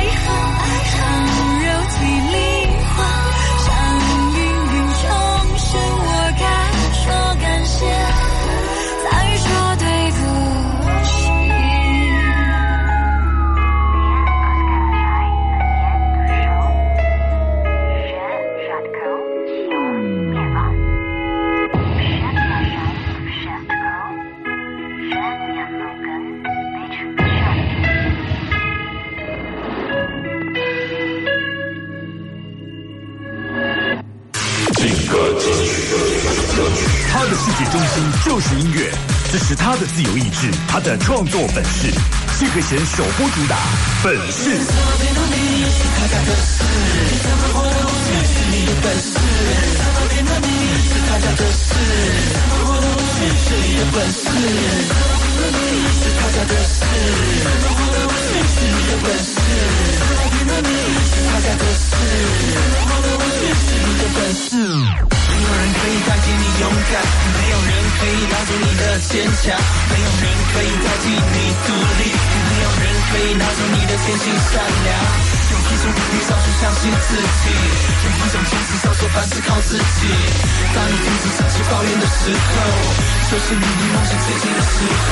就是音乐，这是他的自由意志，他的创作本事。谢和弦首播主打《本事》。他家的事，你怎么活得无趣是你的本事。怎么变得你是他家的事，怎么活得无趣是你的本事。怎么变得你是他家的事，怎么活得无趣是你的本事。怎么变得你是他家的事，怎么活得无趣是你的本事。没有人可以代替你勇敢，没有人可以拉住你的坚强，没有人可以代替你独立，没有人可以拿走你的天性善良。用一种努力找出相信自己，用一种坚持找出凡事靠自己。当你停止长期抱怨的时候，就是你离梦想最近的时候。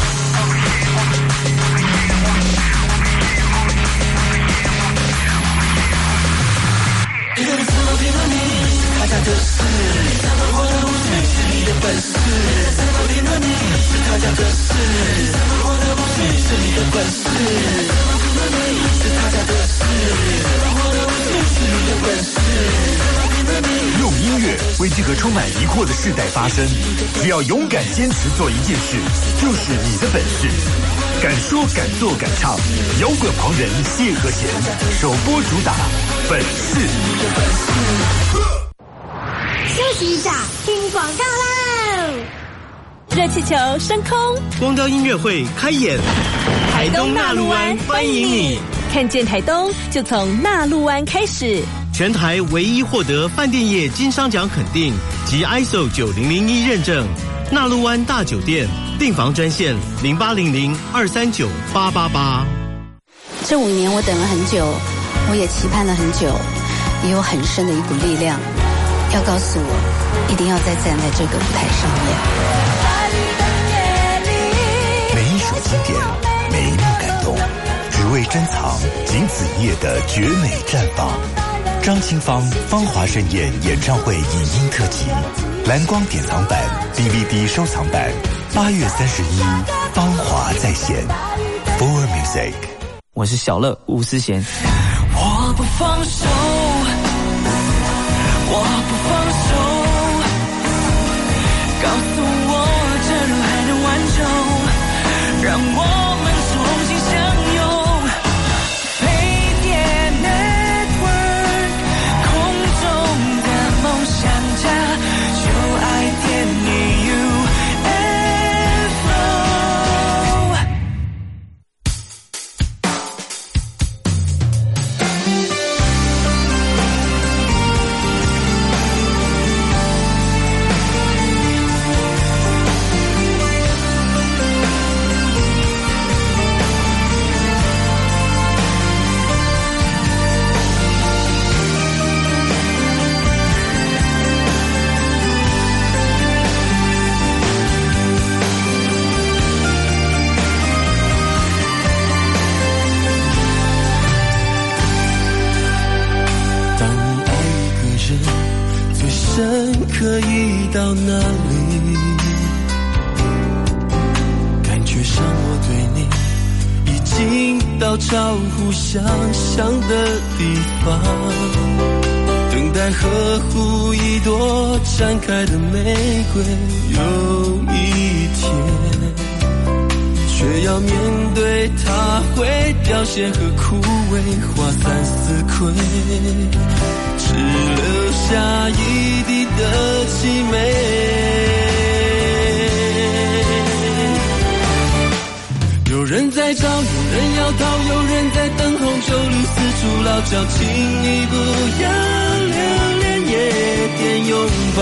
你怎么变了你是他家的事，怎么活得无趣是你的本事。怎么变了你是他家的事，怎么活得无趣是你的本事。怎么变了你是他家的事，怎么活得无趣是你的本事。用音乐为这个充满疑惑的世代发声，只要勇敢坚持做一件事，就是你的本事。敢说敢做敢唱，摇滚狂人谢和弦首播主打《本事》。 休息一下，听广告喽！ 热气球升空， 光雕音乐会开演，台东纳鹿湾欢迎你！ 看见台东，就从纳鹿湾开始。 全台唯一获得饭店业经商奖肯定及 ISO 9001认证，纳鹿湾大酒店订房专线0800-239-888。 这5年我等了很久，我也期盼了很久，也有很深的一股力量，要告诉我，一定要再站在这个舞台上面。 每一首经典，每一幕感动，只为珍藏仅此一夜的绝美绽放。张清芳芳华盛宴演唱会影音特辑，蓝光典藏版 DVD 收藏版，8月31，芳华在线 For Music。 我是小乐吴思贤。 我不放手，我不放手，告诉我这路还能挽救，让我们重新相拥。飞碟 Network， 空中的梦想家，就爱点你 UFO。可以到哪里？感觉上我对你已经到超乎想象的地方，等待呵护一朵绽开的玫瑰，有一天却要面对它会凋谢和枯萎，花散似溃，只留下一地的凄美。有人在找，有人要逃，有人在等红酒绿四处落脚，请你不要留恋夜店拥抱，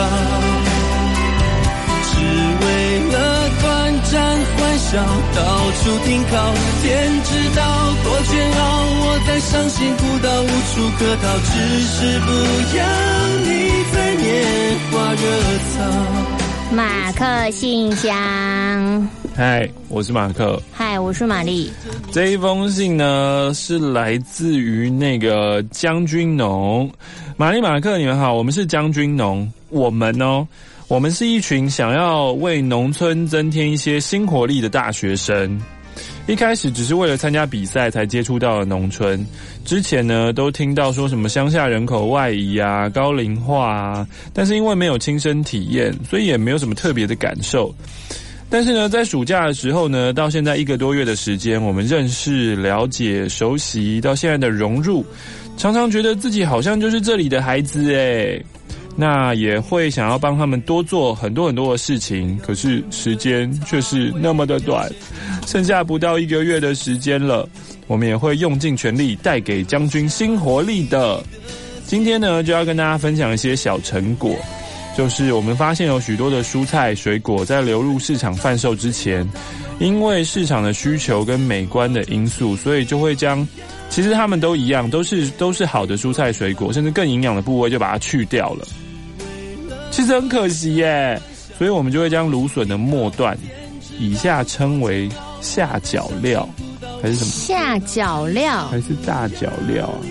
只为了短暂欢笑，到处停靠，天知道多煎熬，我在伤心哭到无处可逃，只是不要你在拈花惹草。 马克信箱。 嗨，我是马克。 嗨，我是玛丽。 这一封信呢，是来自于那个将军农。玛丽、马克，你们好，我们是将军农。我们是一群想要为农村增添一些新活力的大学生。 一开始只是为了参加比赛才接触到了农村，之前呢都听到说什么乡下人口外移啊、高龄化啊，但是因为没有亲身体验，所以也没有什么特别的感受。但是呢，在暑假的时候呢，到现在1个多月的时间，我们认识、了解、熟悉，到现在的融入，常常觉得自己好像就是这里的孩子诶。那也会想要帮他们多做很多的事情，可是时间却是那么的短，剩下不到1个月的时间了，我们也会用尽全力带给将军新活力的。今天呢，就要跟大家分享一些小成果，就是我们发现有许多的蔬菜水果在流入市场贩售之前，因为市场的需求跟美观的因素，所以就会将其实他们都一样，都是好的蔬菜水果，甚至更营养的部位就把它去掉了。其实很可惜耶，所以我们就会将芦笋的末段，以下称为下脚料，还是什么？ 下脚料还是大脚料啊？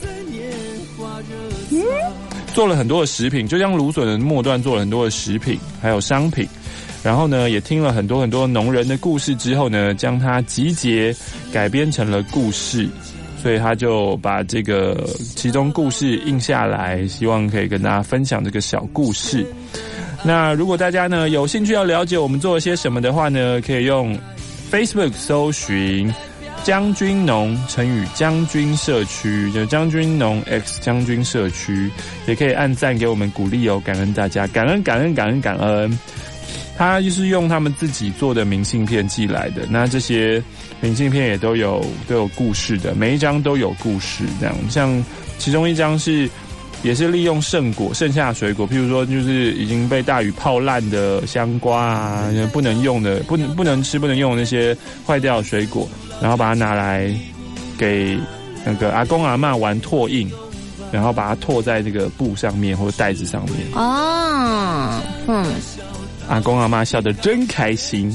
做了很多的食品，就将芦笋的末段做了很多的食品，还有商品。然后呢，也听了很多农人的故事之后呢，将它集结改编成了故事。所以他就把这个其中故事印下来，希望可以跟大家分享这个小故事。那如果大家呢有兴趣要了解我们做了些什么的话呢，可以用 Facebook 搜寻将军农乘以将军社区，就将军农 X 将军社区，也可以按赞给我们鼓励哦，感恩大家，感恩。他就是用他们自己做的明信片寄来的，那这些明信片也都有故事的，每一张都有故事。这样，像其中一张也是利用剩下水果，譬如说就是已经被大雨泡烂的香瓜啊，不能用的、不能吃、不能用的那些坏掉的水果，然后把它拿来给那个阿公阿嬷玩拓印，然后把它拓在这个布上面或者袋子上面。 哦， 阿公阿嬷笑得真开心，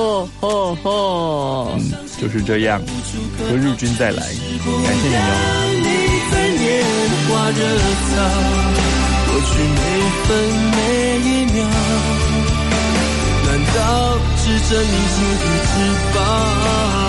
就是这样。和日军再来，感谢你哦。 在年华热潮，过去每分每一秒，难道是生命幸福之宝？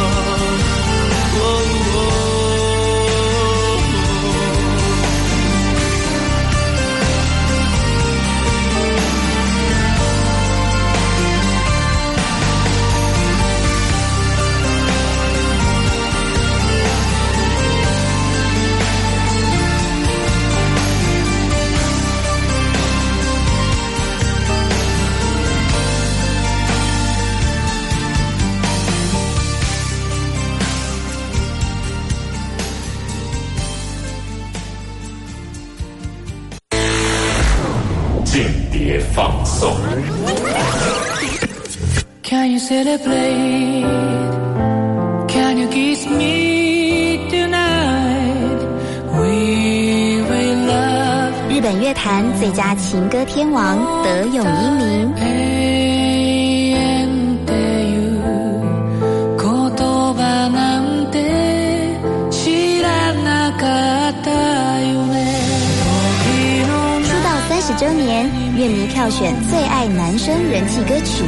放送。 Can you celebrate? Can you kiss me tonight? We will love. 日本乐坛最佳情歌天王德永英明。30周年，乐迷票选最爱男生人气歌曲。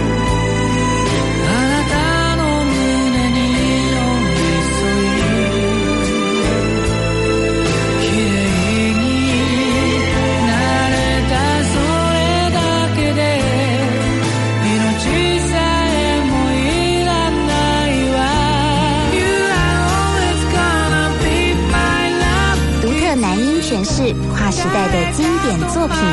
独特男音诠释跨时代的经典作品。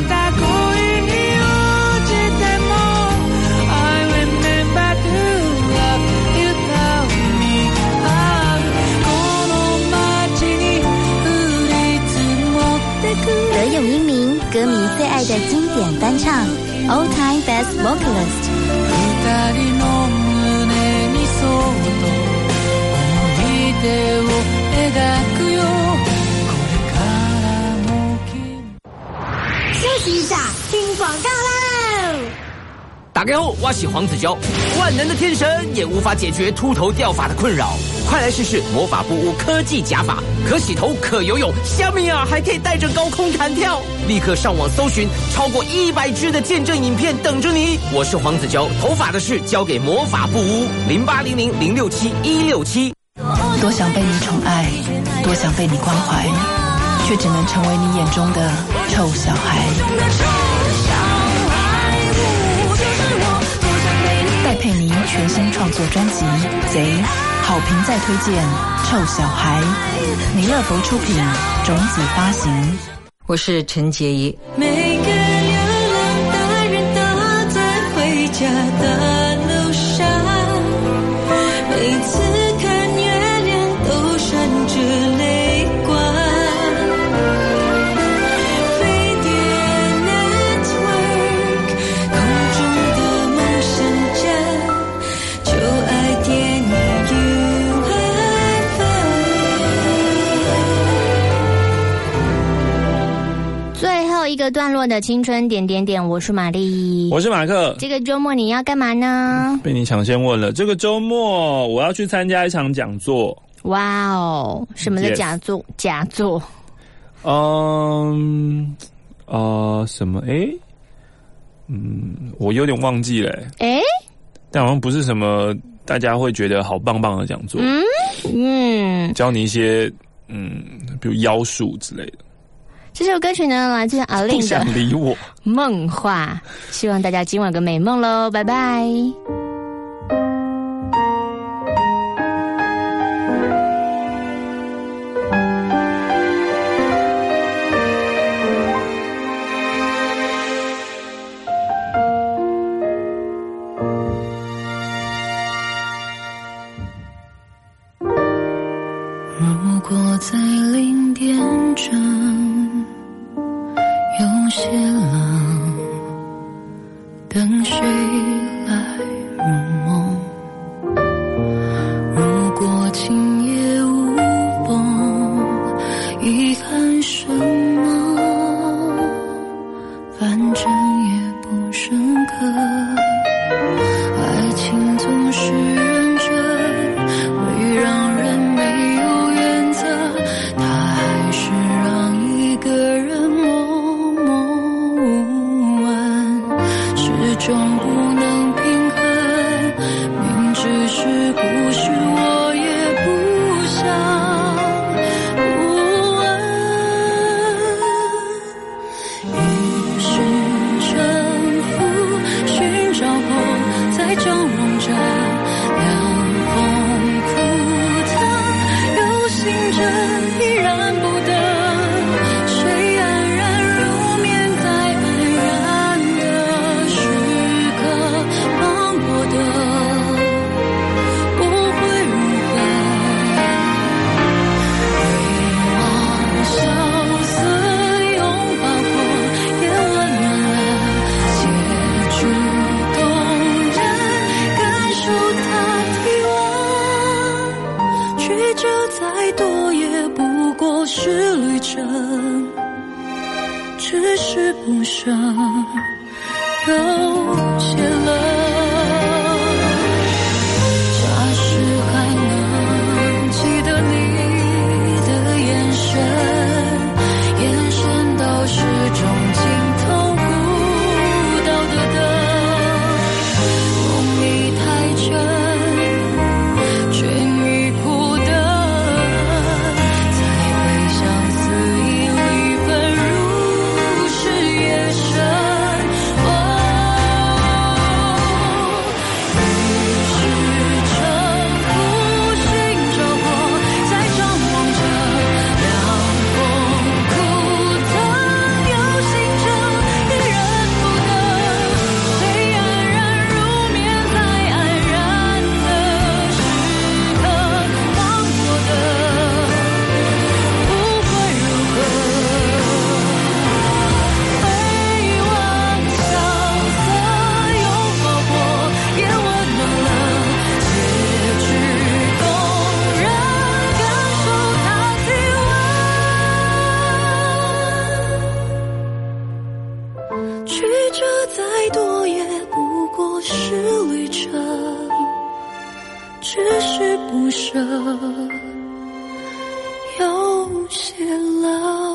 德永英明，歌迷最愛的經典翻唱 All Time Best Vocalist。 休息一下，听广告喽。 打开后，我是黄子佼，万能的天神也无法解决秃头掉发的困扰。快来试试魔法布屋科技假发，可洗头，可游泳，虾米啊，还可以带着高空弹跳。立刻上网搜寻，超过100支的见证影片等着你。我是黄子佼，头发的事交给魔法布屋，0800-067-167。 多想被你宠爱，多想被你关怀，却只能成为你眼中的臭小孩。戴佩妮全新创作专辑《贼》，好评再推荐《臭小孩》，弥勒佛出品，种子发行。 我是陈洁仪。 每个流浪的人都在回家的路上，每次看月亮都闪着泪光。飞碟 Network 空中的梦想家，就爱电影 UFO。 最后一个段落的青春点点点，我是玛丽， 我是马克。 这个周末你要干嘛呢？ 被你抢先问了。这个周末我要去参加一场讲座。 哇哦，什么的讲座？ Yes. 讲座？ 什么？我有点忘记了。但好像不是什么大家会觉得好棒棒的讲座。教你一些比如妖术之类的。 这首歌曲呢，来自阿令的《 不想理我梦话》，希望大家今晚有个美梦喽，拜拜。 如果在0点整有些冷，等谁来入梦？如果今夜无风，遗憾什么？反正也不深刻。爱情总是认真，会让人没有原则，它还是让一个人默默无闻，始终不能平衡。明知是故事，我也不想不问。于是沉浮，寻找过，在张望着凉风枯藤，有心着依然不得，谁安然入眠在安然的时刻，磅礴的不会如何，回望萧瑟拥抱过，也温暖了，结局动人，感受它体温，曲折再多也不过是旅程，只是不舍有些冷。假使还能记得你的眼神，眼神到始终尽头孤岛的灯，梦里太真，痊愈苦等，才会相思一缕分入是夜深。 是旅程，只是不舍有些冷。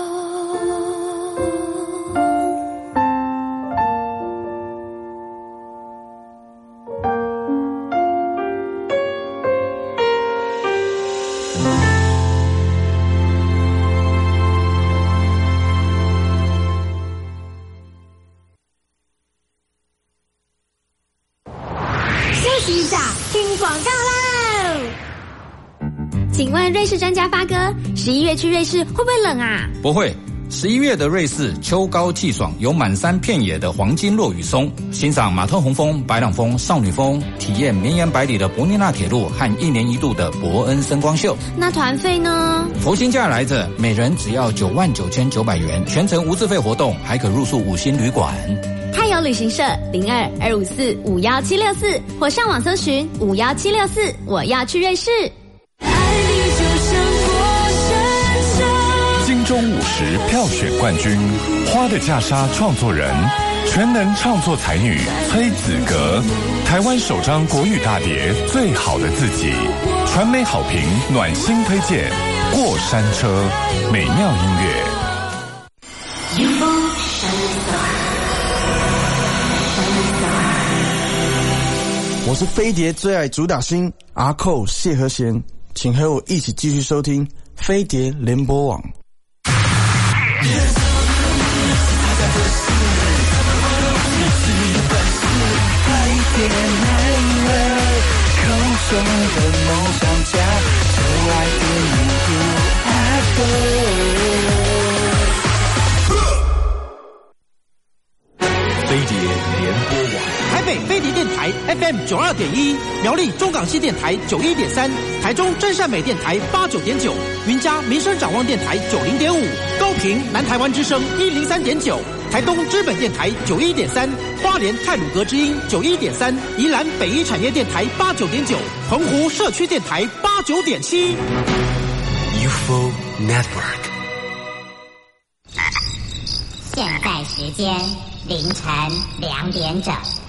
请问瑞士专家发哥，11月去瑞士会不会冷啊？ 不会，11月的瑞士秋高气爽，有满山遍野的黄金落羽松，欣赏马特洪峰、白朗峰、少女峰，体验绵延百里的伯尼纳铁路和1年1度的伯恩声光秀。 那团费呢？ 佛心价来着，每人只要99900元，全程无自费活动，还可入住5星旅馆。 太有旅行社02-254-51764或上网搜寻51764，我要去瑞士。 金钟50票选冠军，花的嫁纱创作人，全能创作才女崔子格，台湾首张国语大碟《最好的自己》，传媒好评，暖心推荐，过山车，美妙音乐。 我是飞碟最爱主打星阿寇谢和弦，请和我一起继续收听飞碟联播网。 飞碟联播网，台北飞碟电台 FM 92.1，苗栗中港西电台91.3，台中真善美电台89.9，云嘉民生展望电台90.5，高屏南台湾之声103.9，台东知本电台91.3，花莲太鲁阁之音91.3，宜兰北一产业电台89.9，澎湖社区电台89.7。 UFO Network。 现在时间凌晨2点整。